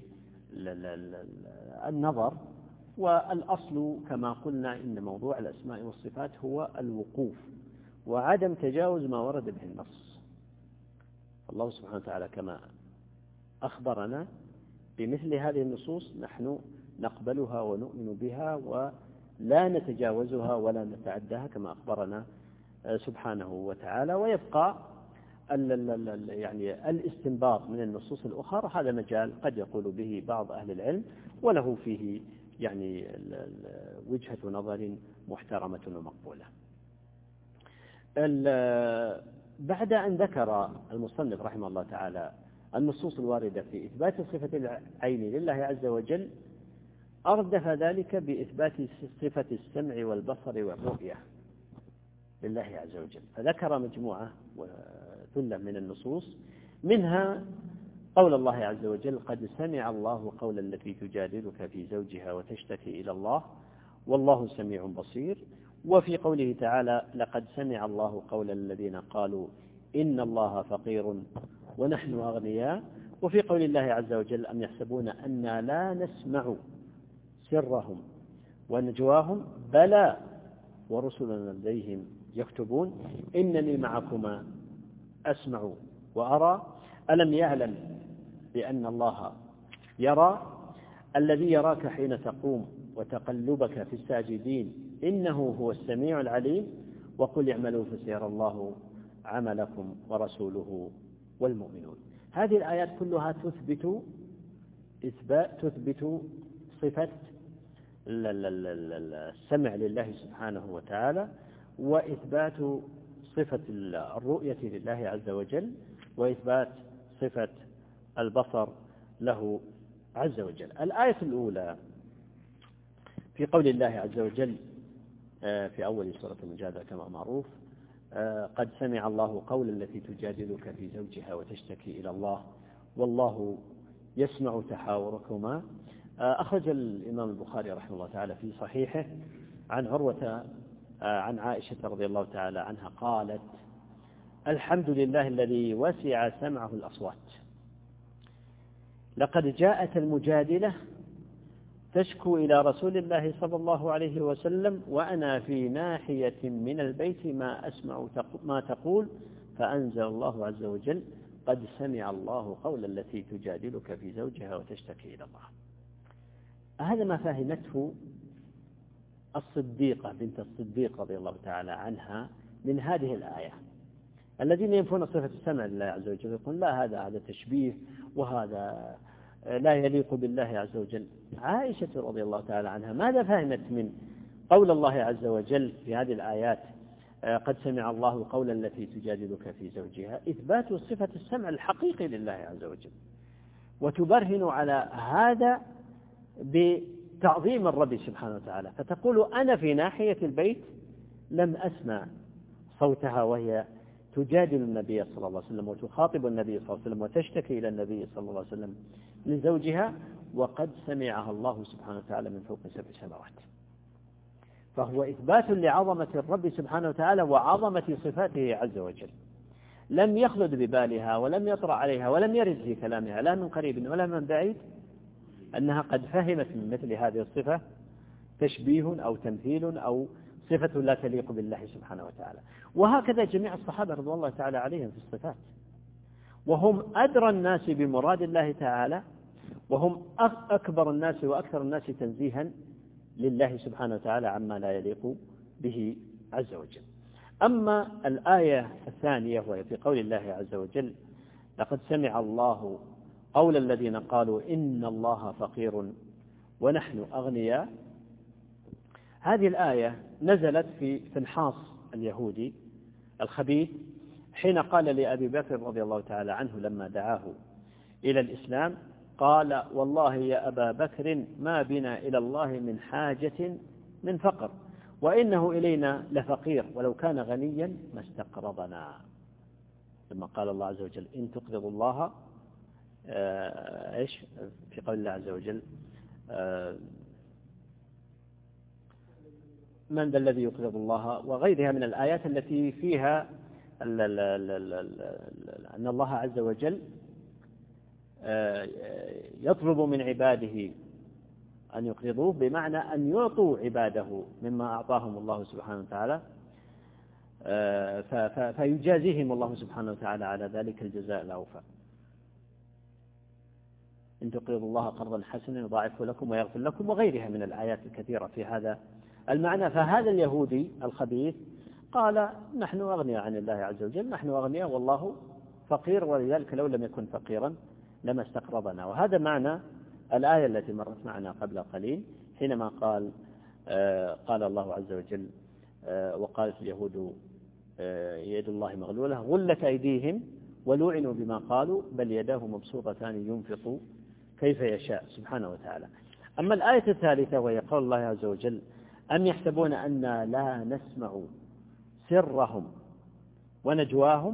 للنظر. والأصل كما قلنا إن موضوع الأسماء والصفات هو الوقوف وعدم تجاوز ما ورد به النص. الله سبحانه وتعالى كما أخبرنا بمثل هذه النصوص نحن نقبلها ونؤمن بها ولا نتجاوزها ولا نتعداها كما أخبرنا سبحانه وتعالى. ويبقى يعني الاستنباط من النصوص الأخرى هذا مجال قد يقول به بعض أهل العلم وله فيه يعني وجهة نظر محترمة ومقبولة. بعد أن ذكر المصنف رحمه الله تعالى النصوص الواردة في إثبات صفة العين لله عز وجل، أردف ذلك بإثبات صفة السمع والبصر والرؤية لله عز وجل، فذكر مجموعة وثلة من النصوص، منها قول الله عز وجل قد سمع الله قول التي تجادلك في زوجها وتشتكي إلى الله والله سميع بصير. وفي قوله تعالى لقد سمع الله قول الذين قالوا إن الله فقير ونحن أغنياء. وفي قول الله عز وجل أم يحسبون أنا لا نسمع سرهم ونجواهم بلى ورسلنا لديهم يكتبون إنني معكما أسمع وأرى ألم يعلم بأن الله يرى الذي يراك حين تقوم وتقلبك في الساجدين إنه هو السميع العليم وقل اعملوا فسيرى الله عملكم ورسوله والمؤمنون. هذه الآيات كلها تثبت إثبات تثبت صفة السمع لله سبحانه وتعالى، وإثبات صفة الرؤية لله عز وجل، وإثبات صفة البصر له عز وجل. الآية الأولى في قول الله عز وجل في أول سورة المجادلة كما معروف قد سمع الله قول التي تجادلك في زوجها وتشتكي إلى الله والله يسمع تحاوركما. أخرج الإمام البخاري رحمه الله تعالى في صحيحه عن عروة عن عائشة رضي الله تعالى عنها قالت الحمد لله الذي وسع سمعه الأصوات، لقد جاءت المجادلة تشكو إلى رسول الله صلى الله عليه وسلم وأنا في ناحية من البيت ما أسمع ما تقول فأنزل الله عز وجل قد سمع الله قول التي تجادلك في زوجها وتشتكي إلى الله. هذا ما فهمته الصديقة بنت الصديق رضي الله تعالى عنها من هذه الآية. الذين ينفون صفة السمع لله عز وجل يقول لا هذا هذا تشبيه وهذا لا يليق بالله عز وجل. عائشة رضي الله تعالى عنها ماذا فهمت من قول الله عز وجل في هذه الآيات قد سمع الله قول التي تجادلك في زوجها؟ إثبات صفة السمع الحقيقي لله عز وجل، وتبرهن على هذا بتعظيم الرب سبحانه وتعالى، فتقول أنا في ناحية البيت لم أسمع صوتها وهي تجادل النبي صلى الله عليه وسلم وتخاطب النبي صلى الله عليه وسلم وتشتكي إلى النبي صلى الله عليه وسلم لزوجها، وقد سمعها الله سبحانه وتعالى من فوق سبع سماوات. فهو إثبات لعظمة الرب سبحانه وتعالى وعظمة صفاته عز وجل، لم يخلد ببالها ولم يطرأ عليها ولم يرد في كلامها لا من قريب ولا من بعيد أنها قد فهمت من مثل هذه الصفة تشبيه أو تمثيل أو صفة لا تليق بالله سبحانه وتعالى. وهكذا جميع الصحابة رضي الله تعالى عليهم في الصفات، وهم أدرى الناس بمراد الله تعالى، وهم أكبر الناس وأكثر الناس تنزيها لله سبحانه وتعالى عما لا يليق به عز وجل. أما الآية الثانية وهي في قول الله عز وجل: لقد سمع الله قول الذين قالوا إن الله فقير ونحن أغنياء. هذه الآية نزلت في فنحاص اليهودي الخبيث حين قال لأبي بكر رضي الله تعالى عنه لما دعاه إلى الإسلام، قال: والله يا أبا بكر ما بنا إلى الله من حاجة من فقر، وإنه إلينا لفقير، ولو كان غنيا ما استقرضنا. لما قال الله عز وجل: إن تقرضوا الله آه إيش في قول الله عز وجل: آه من ذا الذي يقرض الله، وغيرها من الآيات التي فيها أن الله عز وجل يطلب من عباده أن يقرضوه، بمعنى أن يعطوا عباده مما أعطاهم الله سبحانه وتعالى، فيجازيهم الله سبحانه وتعالى على ذلك الجزاء الأوفى. إن تقرضوا الله قرضا حسنا يضاعفه لكم ويغفر لكم، وغيرها من الآيات الكثيرة في هذا المعنى. فهذا اليهودي الخبيث قال: نحن أغنياء عن الله عز وجل، نحن أغنياء والله فقير، ولذلك لو لم يكن فقيرا لما استقرضنا. وهذا معنى الآية التي مرت معنا قبل قليل حينما قال آه قال الله عز وجل: آه وقالت اليهود آه يد الله مغلولة غلت أيديهم ولعنوا بما قالوا بل يداه مبسوطتان ينفق كيف يشاء سبحانه وتعالى. أما الآية الثالثة وهي قول الله عز وجل: أم يحسبون أننا لا نسمع سرهم ونجواهم.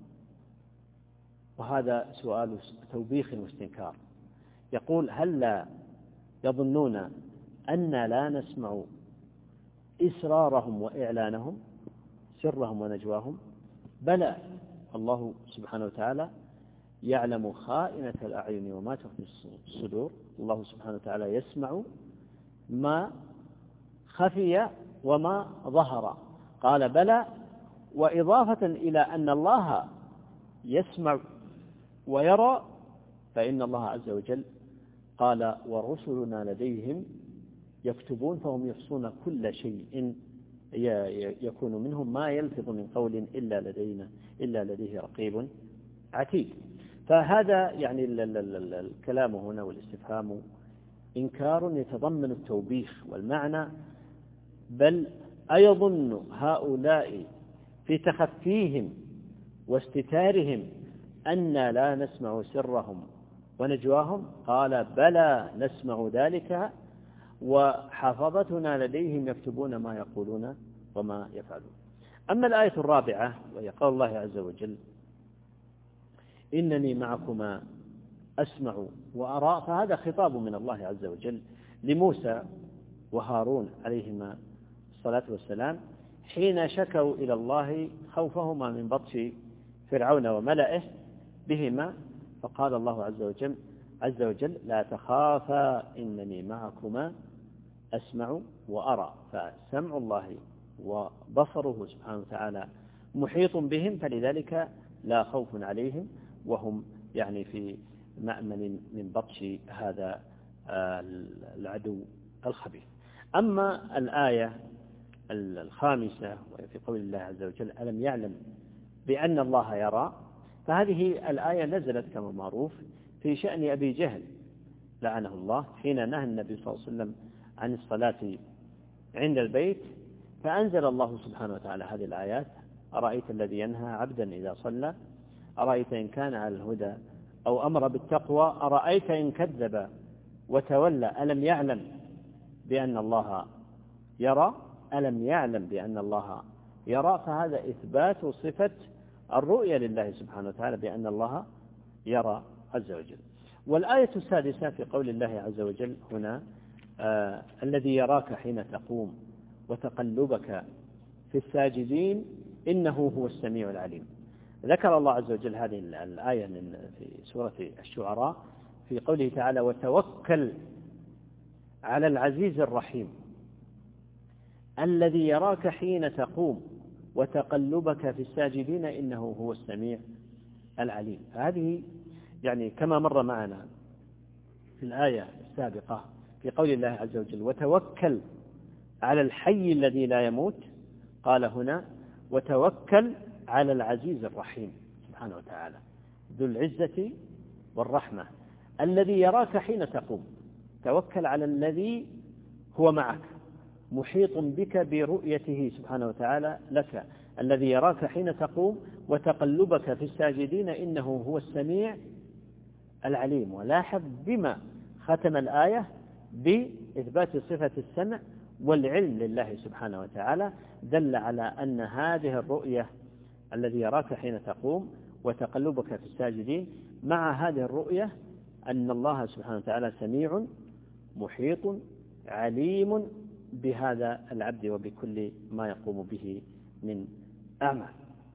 وهذا سؤال توبيخ واستنكار. يقول: هل لا يظنون أن لا نسمع إسرارهم وإعلانهم، سرهم ونجواهم؟ بلى، الله سبحانه وتعالى يعلم خائنة الأعين وما تخفي الصدور. الله سبحانه وتعالى يسمع ما خفي وما ظهر. قال: بلى، وإضافة إلى أن الله يسمع ويرى، فإن الله عز وجل قال: ورسلنا لديهم يكتبون، فهم يحصون كل شيء يكون منهم، ما يلفظ من قول إلا لدينا إلا لديه رقيب عتيد. فهذا يعني الكلام هنا والاستفهام إنكار يتضمن التوبيخ والمعنى. بل أيظن هؤلاء في تخفيهم واستتارهم أن لا نسمع سرهم ونجواهم؟ قال: بلى نسمع ذلك، وحفظتنا لديهم يكتبون ما يقولون وما يفعلون. أما الآية الرابعة وهي قول الله عز وجل: إنني معكما أسمع وأرى، فهذا خطاب من الله عز وجل لموسى وهارون عليهما الصلاة والسلام حين شكوا إلى الله خوفهما من بطش فرعون وملئه بهما، فقال الله عز وجل عز وجل: لا تخافا إنني معكما أسمع وأرى. فسمع الله وبصره سبحانه وتعالى محيط بهم، فلذلك لا خوف عليهم وهم يعني في مأمن من بطش هذا العدو الخبيث. أما الآية الخامسة وفي قول الله عز وجل: ألم يعلم بأن الله يرى، فهذه الآية نزلت كما معروف في شأن أبي جهل لعنه الله حين نهى النبي صلى الله عليه وسلم عن الصلاة عند البيت، فأنزل الله سبحانه وتعالى هذه الآيات: أرأيت الذي ينهى عبدا إذا صلى، أرأيت إن كان على الهدى أو أمر بالتقوى، أرأيت إن كذب وتولى، ألم يعلم بأن الله يرى، ألم يعلم بأن الله يرى. فهذا إثبات صفة الرؤية لله سبحانه وتعالى بأن الله يرى عز وجل. والآية السادسة في قول الله عز وجل هنا: آه الذي يراك حين تقوم وتقلبك في الساجدين إنه هو السميع العليم. ذكر الله عز وجل هذه الآية في سورة الشعراء في قوله تعالى وتوكل على العزيز الرحيم الذي يراك حين تقوم وتقلبك في الساجدين إنه هو السميع العليم. هذه يعني كما مر معنا في الآية السابقة في قول الله عز وجل وتوكل على الحي الذي لا يموت، قال هنا وتوكل على العزيز الرحيم سبحانه وتعالى ذو العزة والرحمة الذي يراك حين تقوم. توكل على الذي هو معك محيط بك برؤيته سبحانه وتعالى لك، الذي يراك حين تقوم وتقلبك في الساجدين إنه هو السميع العليم. ولاحظ بما ختم الآية بإثبات صفة السمع والعلم لله سبحانه وتعالى، دل على أن هذه الرؤية الذي يراك حين تقوم وتقلبك في الساجدين مع هذه الرؤية أن الله سبحانه وتعالى سميع محيط عليم بهذا العبد وبكل ما يقوم به من أعمال.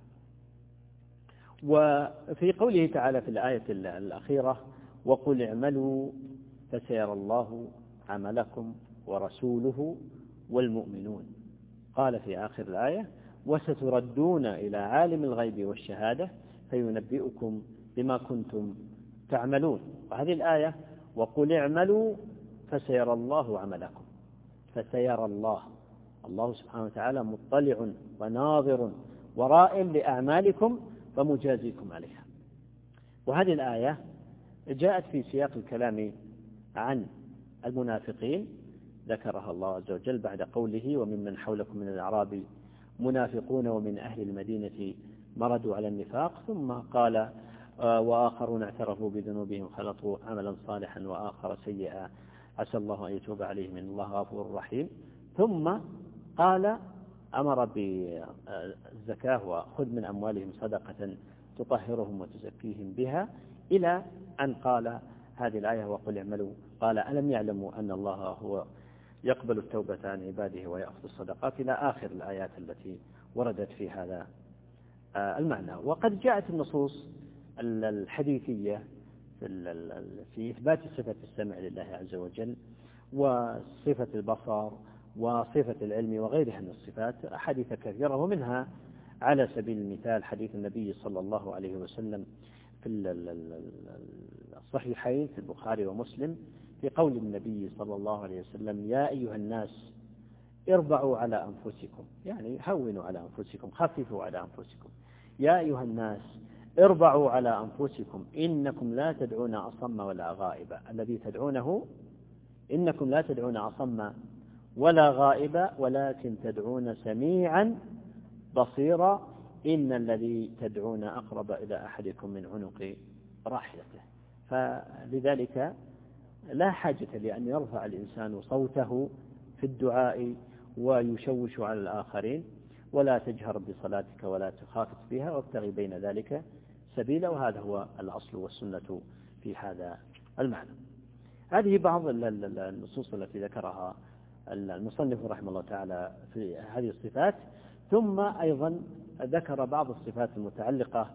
وفي قوله تعالى في الآية الأخيرة وقل اعملوا فسيرى الله عملكم ورسوله والمؤمنون، قال في آخر الآية وستردون إلى عالم الغيب والشهادة فينبئكم بما كنتم تعملون. وهذه الآية وقل اعملوا فسيرى الله عملكم، فسيرى الله، الله سبحانه وتعالى مطلع وناظر ورائم لأعمالكم فمجازيكم عليها. وهذه الآية جاءت في سياق الكلام عن المنافقين، ذكرها الله عز وجل بعد قوله وممن حولكم من الأعراب منافقون ومن أهل المدينة مردوا على النفاق، ثم قال وآخرون اعترفوا بذنوبهم خلطوا عملا صالحا وآخر سيئا عسى الله أن يتوب عليهم إن الله غفور رحيم، ثم قال أمر بالزكاة وخذ من أموالهم صدقة تطهرهم وتزكيهم بها، إلى أن قال هذه الآية وقل اعملوا، قال ألم يعلموا أن الله هو يقبل التوبة عن عباده ويأخذ الصدقات، إلى آخر الآيات التي وردت في هذا المعنى. وقد جاءت النصوص الحديثية في إثبات صفة السمع لله عز وجل وصفة البصر وصفة العلم وغيرها من الصفات أحاديث كثيرة، ومنها على سبيل المثال حديث النبي صلى الله عليه وسلم في الصحيحين في البخاري ومسلم في قول النبي صلى الله عليه وسلم يا أيها الناس اربعوا على أنفسكم، يعني هونوا على أنفسكم خففوا على أنفسكم، يا أيها الناس اربعوا على أنفسكم إنكم لا تدعون أصم ولا غائبا، الذي تدعونه إنكم لا تدعون أصم ولا غائبا ولكن تدعون سميعا بصيرا إن الذي تدعون أقرب إلى أحدكم من عنق راحلته. فلذلك لا حاجة لأن يرفع الإنسان صوته في الدعاء ويشوش على الآخرين، ولا تجهر بصلاتك ولا تخافت فيها وابتغي بين ذلك سبيلا، وهذا هو الأصل والسنة في هذا المعنى. هذه بعض النصوص التي ذكرها المصنف رحمه الله تعالى في هذه الصفات، ثم أيضا ذكر بعض الصفات المتعلقة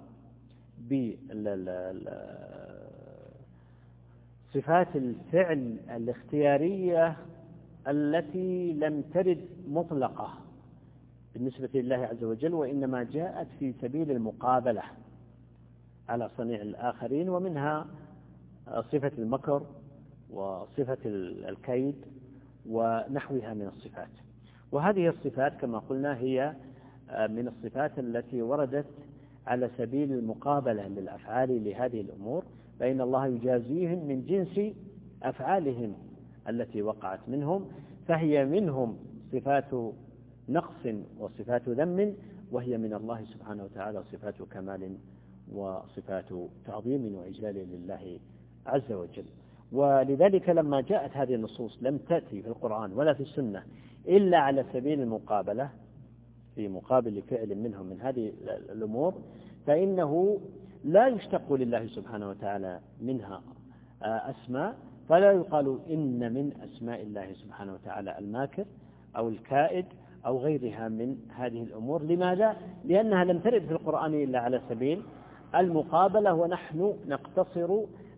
بصفات الفعل الاختيارية التي لم ترد مطلقة بالنسبة لله عز وجل، وإنما جاءت في سبيل المقابلة على صنيع الآخرين، ومنها صفة المكر وصفة الكيد ونحوها من الصفات. وهذه الصفات كما قلنا هي من الصفات التي وردت على سبيل المقابلة للأفعال لهذه الأمور، فإن الله يجازيهم من جنس أفعالهم التي وقعت منهم، فهي منهم صفات نقص وصفات ذم، وهي من الله سبحانه وتعالى صفات كمال وصفات تعظيم وإجلال لله عز وجل. ولذلك لما جاءت هذه النصوص لم تأتي في القرآن ولا في السنة إلا على سبيل المقابلة في مقابل فعل منهم من هذه الأمور، فإنه لا يشتق لله سبحانه وتعالى منها أسماء، فلا يقال إن من أسماء الله سبحانه وتعالى الماكر أو الكائد أو غيرها من هذه الأمور. لماذا؟ لأنها لم ترد في القرآن إلا على سبيل المقابلة، ونحن نقتصر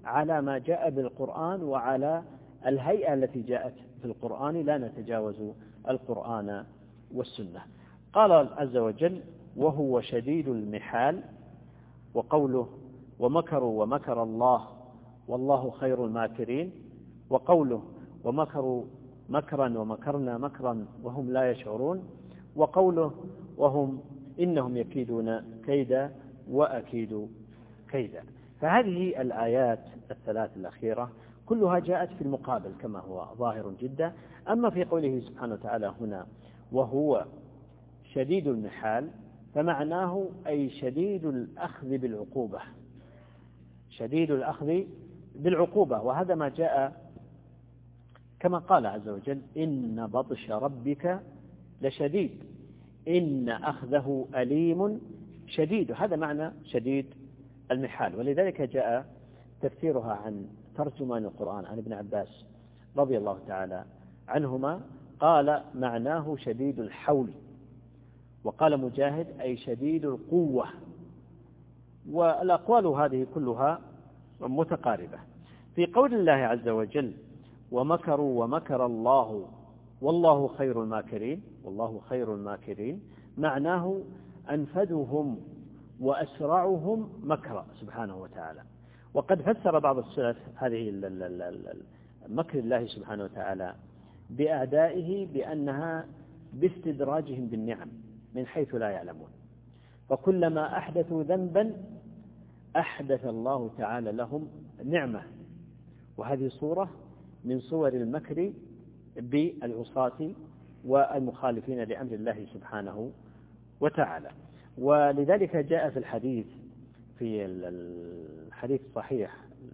على ما جاء بالقرآن وعلى الهيئة التي جاءت في القرآن، لا نتجاوز القرآن والسنة. قال عز وجل: وهو شديد المحال. وقوله: ومكروا ومكر الله والله خير الماكرين. وقوله: ومكروا مكرا ومكرنا مكرا وهم لا يشعرون. وقوله: وهم إنهم يكيدون كيدا وأكيد كيدا. فهذه الآيات الثلاث الأخيرة كلها جاءت في المقابل كما هو ظاهر جدا. أما في قوله سبحانه وتعالى هنا: وهو شديد المحال، فمعناه أي شديد الأخذ بالعقوبة، شديد الأخذ بالعقوبة. وهذا ما جاء كما قال عز وجل: إن بطش ربك لشديد إن أخذه أليم شديد. هذا معنى شديد المحال. ولذلك جاء تفسيرها عن ترجمان القرآن عن ابن عباس رضي الله تعالى عنهما، قال: معناه شديد الحول. وقال مجاهد: أي شديد القوة. والأقوال هذه كلها متقاربة. في قول الله عز وجل: ومكروا ومكر الله والله خير الماكرين، والله خير الماكرين، معناه أنفذهم وأسرعهم مكرا سبحانه وتعالى. وقد فسر بعض السلف هذه مكر الله سبحانه وتعالى بأعدائه بأنها باستدراجهم بالنعم من حيث لا يعلمون، فكلما أحدثوا ذنبا أحدث الله تعالى لهم نعمة. وهذه صورة من صور المكر بالعصاة والمخالفين لأمر الله سبحانه وتعالى. ولذلك جاء في الحديث في الحديث الصحيح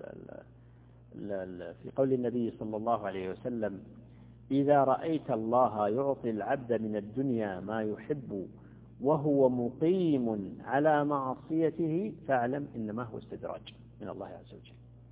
في قول النبي صلى الله عليه وسلم: إذا رأيت الله يعطي العبد من الدنيا ما يحب وهو مقيم على معصيته فاعلم إنما هو استدراج من الله عز وجل،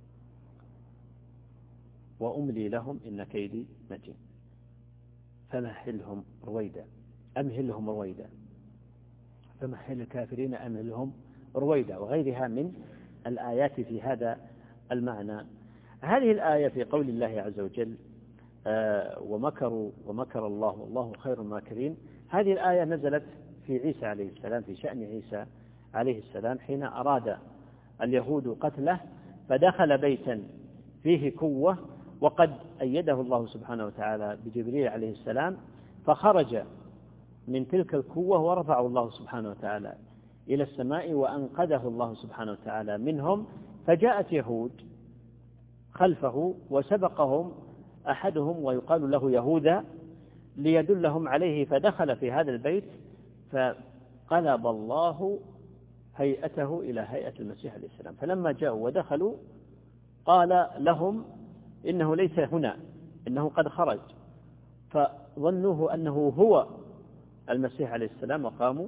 وأملي لهم إن كيدي متين فمهلهم رويدا أمهلهم رويدا فمهل الكافرين أمهلهم رويدا، وغيرها من الآيات في هذا المعنى. هذه الآية في قول الله عز وجل: آه ومكروا ومكر الله والله خير الماكرين، هذه الآية نزلت في عيسى عليه السلام، في شأن عيسى عليه السلام حين أراد اليهود قتله فدخل بيتا فيه كوة، وقد أيده الله سبحانه وتعالى بجبريل عليه السلام، فخرج من تلك الكوة ورفعه الله سبحانه وتعالى إلى السماء وأنقذه الله سبحانه وتعالى منهم. فجاءت يهود خلفه وسبقهم أحدهم ويقال له يهوذا ليدلهم عليه، فدخل في هذا البيت فقلب الله هيئته إلى هيئة المسيح عليه السلام. فلما جاءوا ودخلوا قال لهم: إنه ليس هنا، إنه قد خرج. فظنوه أنه هو المسيح عليه السلام وقاموا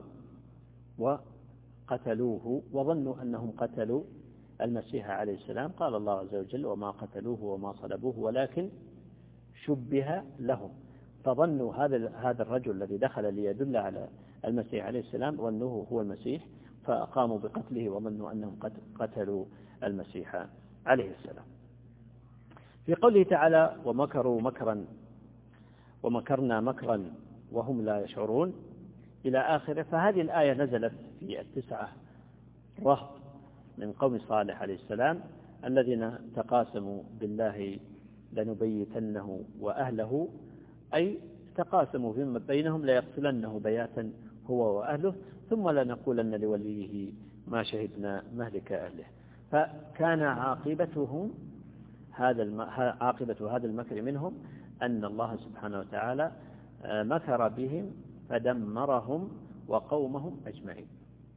وقتلوه، وظنوا أنهم قتلوا المسيح عليه السلام. قال الله عز وجل: وما قتلوه وما صلبوه ولكن شبه لهم. فظنوا هذا هذا الرجل الذي دخل ليدل على المسيح عليه السلام ظنوه هو المسيح، فقاموا بقتله وظنوا أنهم قتلوا المسيح عليه السلام. في قوله تعالى: ومكروا مكرا ومكرنا مكرا وهم لا يشعرون إلى آخره، فهذه الآية نزلت في التسعة رهط من قوم صالح عليه السلام الذين تقاسموا بالله لنبيتنه وأهله، أي تقاسموا فيما بينهم ليقتلنه بياتا هو وأهله ثم لنقولن لوليه ما شهدنا مهلك أهله. فكان عاقبتهم هذا عاقبة هذا المكر منهم أن الله سبحانه وتعالى مكر بهم فدمرهم وقومهم أجمعين.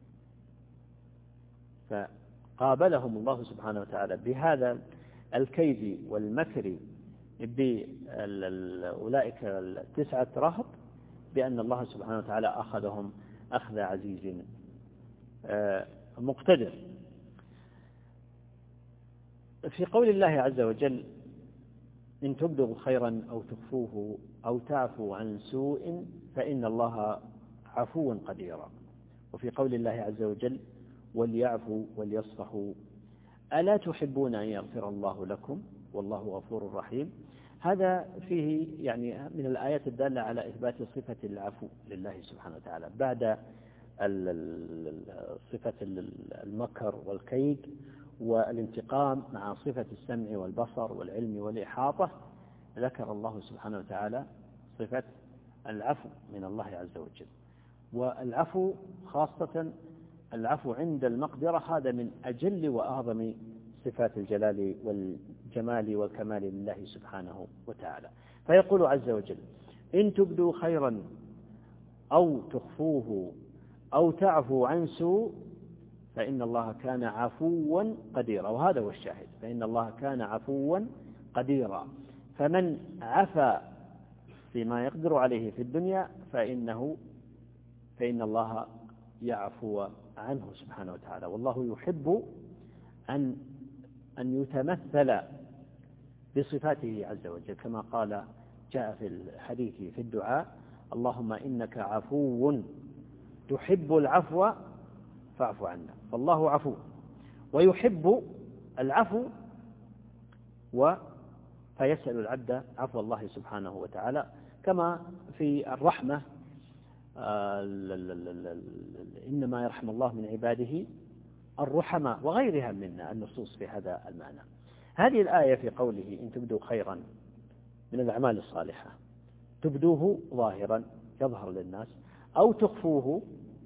فقابلهم الله سبحانه وتعالى بهذا الكيد والمكر بأولئك التسعة رهط بأن الله سبحانه وتعالى أخذهم أخذ عزيز مقتدر. في قول الله عز وجل: إن تبدوا خيرا أو تخفوه أو تعفوا عن سوء فإن الله عفو قدير. وفي قول الله عز وجل: وليعفوا وليصفحوا ألا تحبون أن يغفر الله لكم والله غفور رحيم. هذا فيه يعني من الآيات الدالة على إثبات صفة العفو لله سبحانه وتعالى بعد صفة المكر والكيد والانتقام مع صفة السمع والبصر والعلم والإحاطة. ذكر الله سبحانه وتعالى صفة العفو من الله عز وجل. والعفو خاصة العفو عند المقدرة هذا من أجل وأعظم صفات الجلال والجمال والكمال لله سبحانه وتعالى. فيقول عز وجل: إن تبدوا خيرا أو تخفوه أو تعفو عن سوء فإن الله كان عفوا قديرا. وهذا هو الشاهد، فإن الله كان عفوا قديرا. فمن عفا فيما يقدر عليه في الدنيا فإنه فإن الله يعفو عنه سبحانه وتعالى. والله يحب أن أن يتمثل بصفاته عز وجل، كما قال جاء في الحديث في الدعاء: اللهم إنك عفو تحب العفو فاعف عنا. فالله عفو ويحب العفو، فيسأل العبد عفو الله سبحانه وتعالى. كما في الرحمة: إنما يرحم الله من عباده الرحماء، وغيرها من النصوص في هذا المعنى. هذه الآية في قوله: إن تبدوا خيرا من الأعمال الصالحة، تبدوه ظاهرا يظهر للناس، أو تخفوه،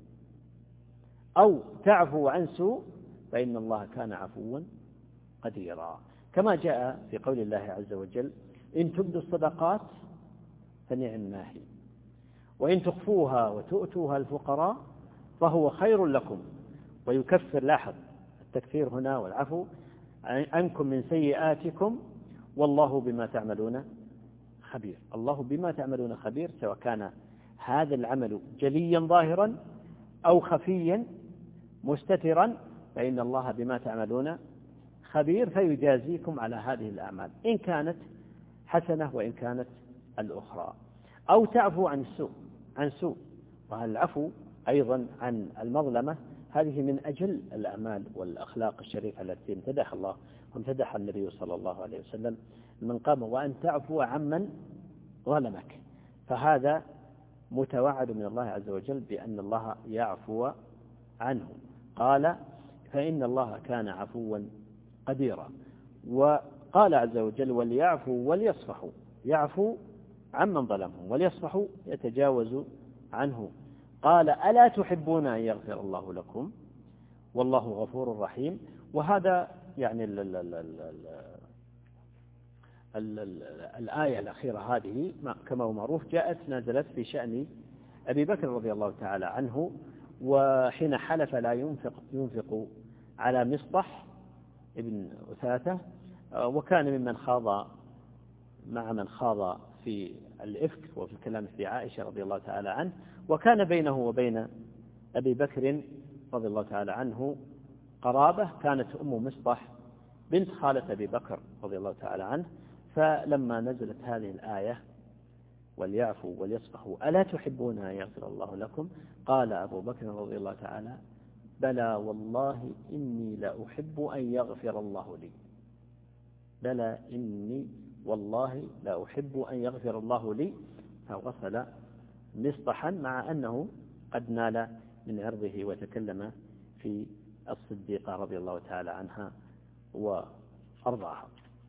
أو تعفو عن سوء فإن الله كان عفوا قديرا. كما جاء في قول الله عز وجل: إن تبدوا الصدقات فنعم ما هي، وإن تخفوها وتؤتوها الفقراء فهو خير لكم ويكفر، لاحظ التكفير هنا والعفو، عنكم من سيئاتكم والله بما تعملون خبير. الله بما تعملون خبير، سواء كان هذا العمل جليا ظاهرا أو خفيا مستترا، فإن الله بما تعملون خبير فيجازيكم على هذه الأعمال إن كانت حسنة وإن كانت الأخرى. أو تعفو عن السوء عن سوء والعفو أيضا عن المظلمة، هذه من أجل الأعمال والأخلاق الشريفة التي امتدح الله وامتدح النبي صلى الله عليه وسلم من قام: وأن تعفو عمن ظلمك. فهذا متوعد من الله عز وجل بأن الله يعفو عنه. قال: فإن الله كان عفوا قديرا. وقال عز وجل: وليعفوا وليصفحوا، يعفو عمن ظلمهم وليصفحوا يتجاوز عنه. قال: ألا تحبون أن يغفر الله لكم والله غفور رحيم. وهذا يعني ال ال ال ال ال ال الآية الأخيرة هذه كما هو معروف جاءت نزلت في شأن أبي بكر رضي الله تعالى عنه، وحين حلف لا ينفق ينفق على مصطح ابن أثاثة، وكان ممن خاض مع من خاض في الإفك وفي الكلام في عائشة رضي الله تعالى عنه، وكان بينه وبين أبي بكر رضي الله تعالى عنه قرابة، كانت أم مصطح بنت خالة أبي بكر رضي الله تعالى عنه. فلما نزلت هذه الآية: وليعفوا وليصفحوا ألا تحبون أن يغفر الله لكم، قال أبو بكر رضي الله تعالى: بلى والله إني لأحب أن يغفر الله لي، بلى إني والله لا أحب أن يغفر الله لي. فغسل مصطحا مع أنه قد نال من عرضه وتكلم في الصديقة رضي الله تعالى عنها وأرضاها.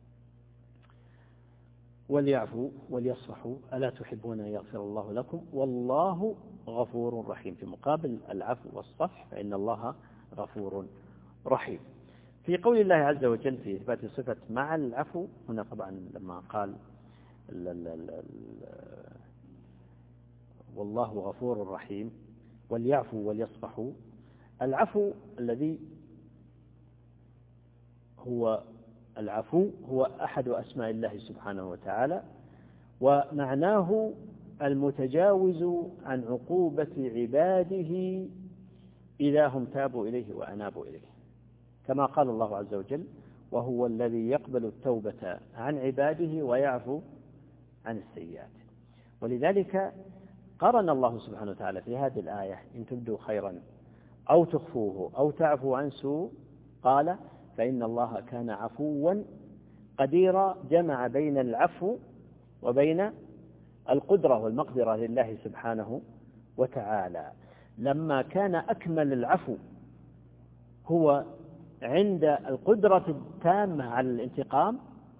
وليعفوا وليصفحوا ألا تحبون أن يغفر الله لكم والله غفور رحيم. في مقابل العفو والصفح فإن الله غفور رحيم. في قول الله عز وجل في إثبات صفة مع العفو هنا، طبعا لما قال ال ال ال ال والله غفور رحيم وليعفوا وليصفحوا، العفو الذي هو العفو هو أحد أسماء الله سبحانه وتعالى، ومعناه المتجاوز عن عقوبة عباده إذا هم تابوا إليه وأنابوا إليه، كما قال الله عز وجل: وهو الذي يقبل التوبة عن عباده ويعفو عن السيئات. ولذلك قرن الله سبحانه وتعالى في هذه الآية: إن تبدوا خيرا أو تخفوه أو تعفو عن سوء، قال: فإن الله كان عفوا قديرا، جمع بين العفو وبين القدرة والمقدرة لله سبحانه وتعالى. لما كان أكمل العفو هو عند القدرة التامة على الانتقام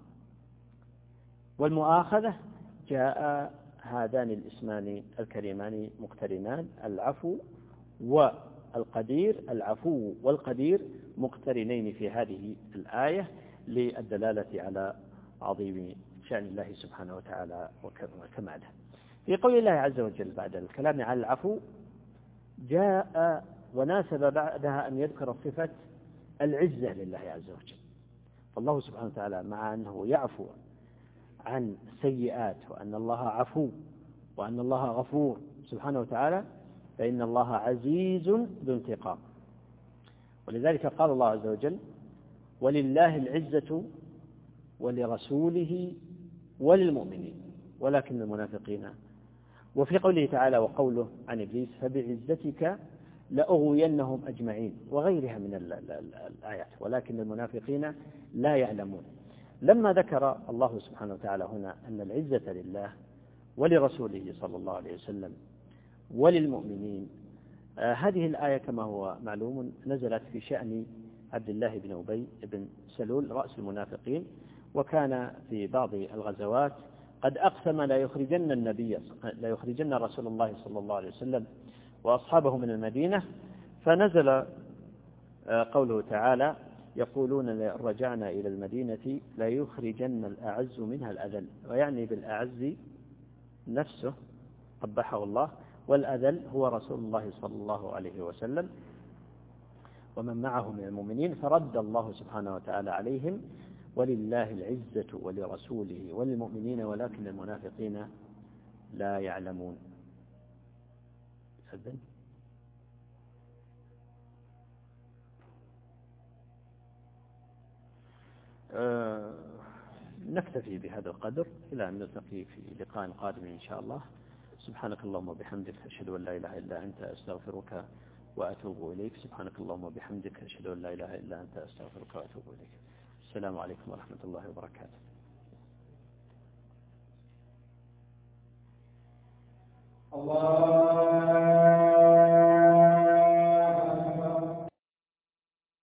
والمؤاخذة، جاء هذان الاسمان الكريمان مقترنان، العفو والقدير، العفو والقدير مقترنين في هذه الآية للدلالة على عظيم شأن الله سبحانه وتعالى وكماله. في قول الله عز وجل بعد الكلام على العفو جاء وناسب بعدها أن يذكر صفة العزة لله عز وجل. فالله سبحانه وتعالى مع أنه يعفو عن السيئات وأن الله عفو وأن الله غفور سبحانه وتعالى، فإن الله عزيز ذو انتقام. ولذلك قال الله عز وجل: ولله العزة ولرسوله وللمؤمنين ولكن المنافقين. وفي قوله تعالى وقوله عن إبليس: فبعزتك لأغوينهم أجمعين، وغيرها من الآيات، ولكن المنافقين لا يعلمون. لما ذكر الله سبحانه وتعالى هنا أن العزة لله ولرسوله صلى الله عليه وسلم وللمؤمنين، آه هذه الآية كما هو معلوم نزلت في شأن عبد الله بن أبي بن سلول رأس المنافقين، وكان في بعض الغزوات قد أقسم لا يخرجن النبي لا يخرجن رسول الله صلى الله عليه وسلم وأصحابه من المدينة، فنزل آه قوله تعالى: يقولون رجعنا إلى المدينة لا يخرجن الأعز منها الأذل، ويعني بالأعز نفسه قبحه الله، والأذل هو رسول الله صلى الله عليه وسلم ومن معه من المؤمنين، فرد الله سبحانه وتعالى عليهم: ولله العزة ولرسوله وللمؤمنين ولكن المنافقين لا يعلمون. أذن أه نكتفي بهذا القدر إلى أن نلتقي في لقاء قادم إن شاء الله. سبحانك اللهم وبحمدك أشهد أن لا إله إلا أنت أستغفرك وأتوب إليك. سبحانك اللهم وبحمدك أشهد أن لا إله إلا أنت أستغفرك وأتوب إليك. السلام عليكم ورحمة الله وبركاته. الله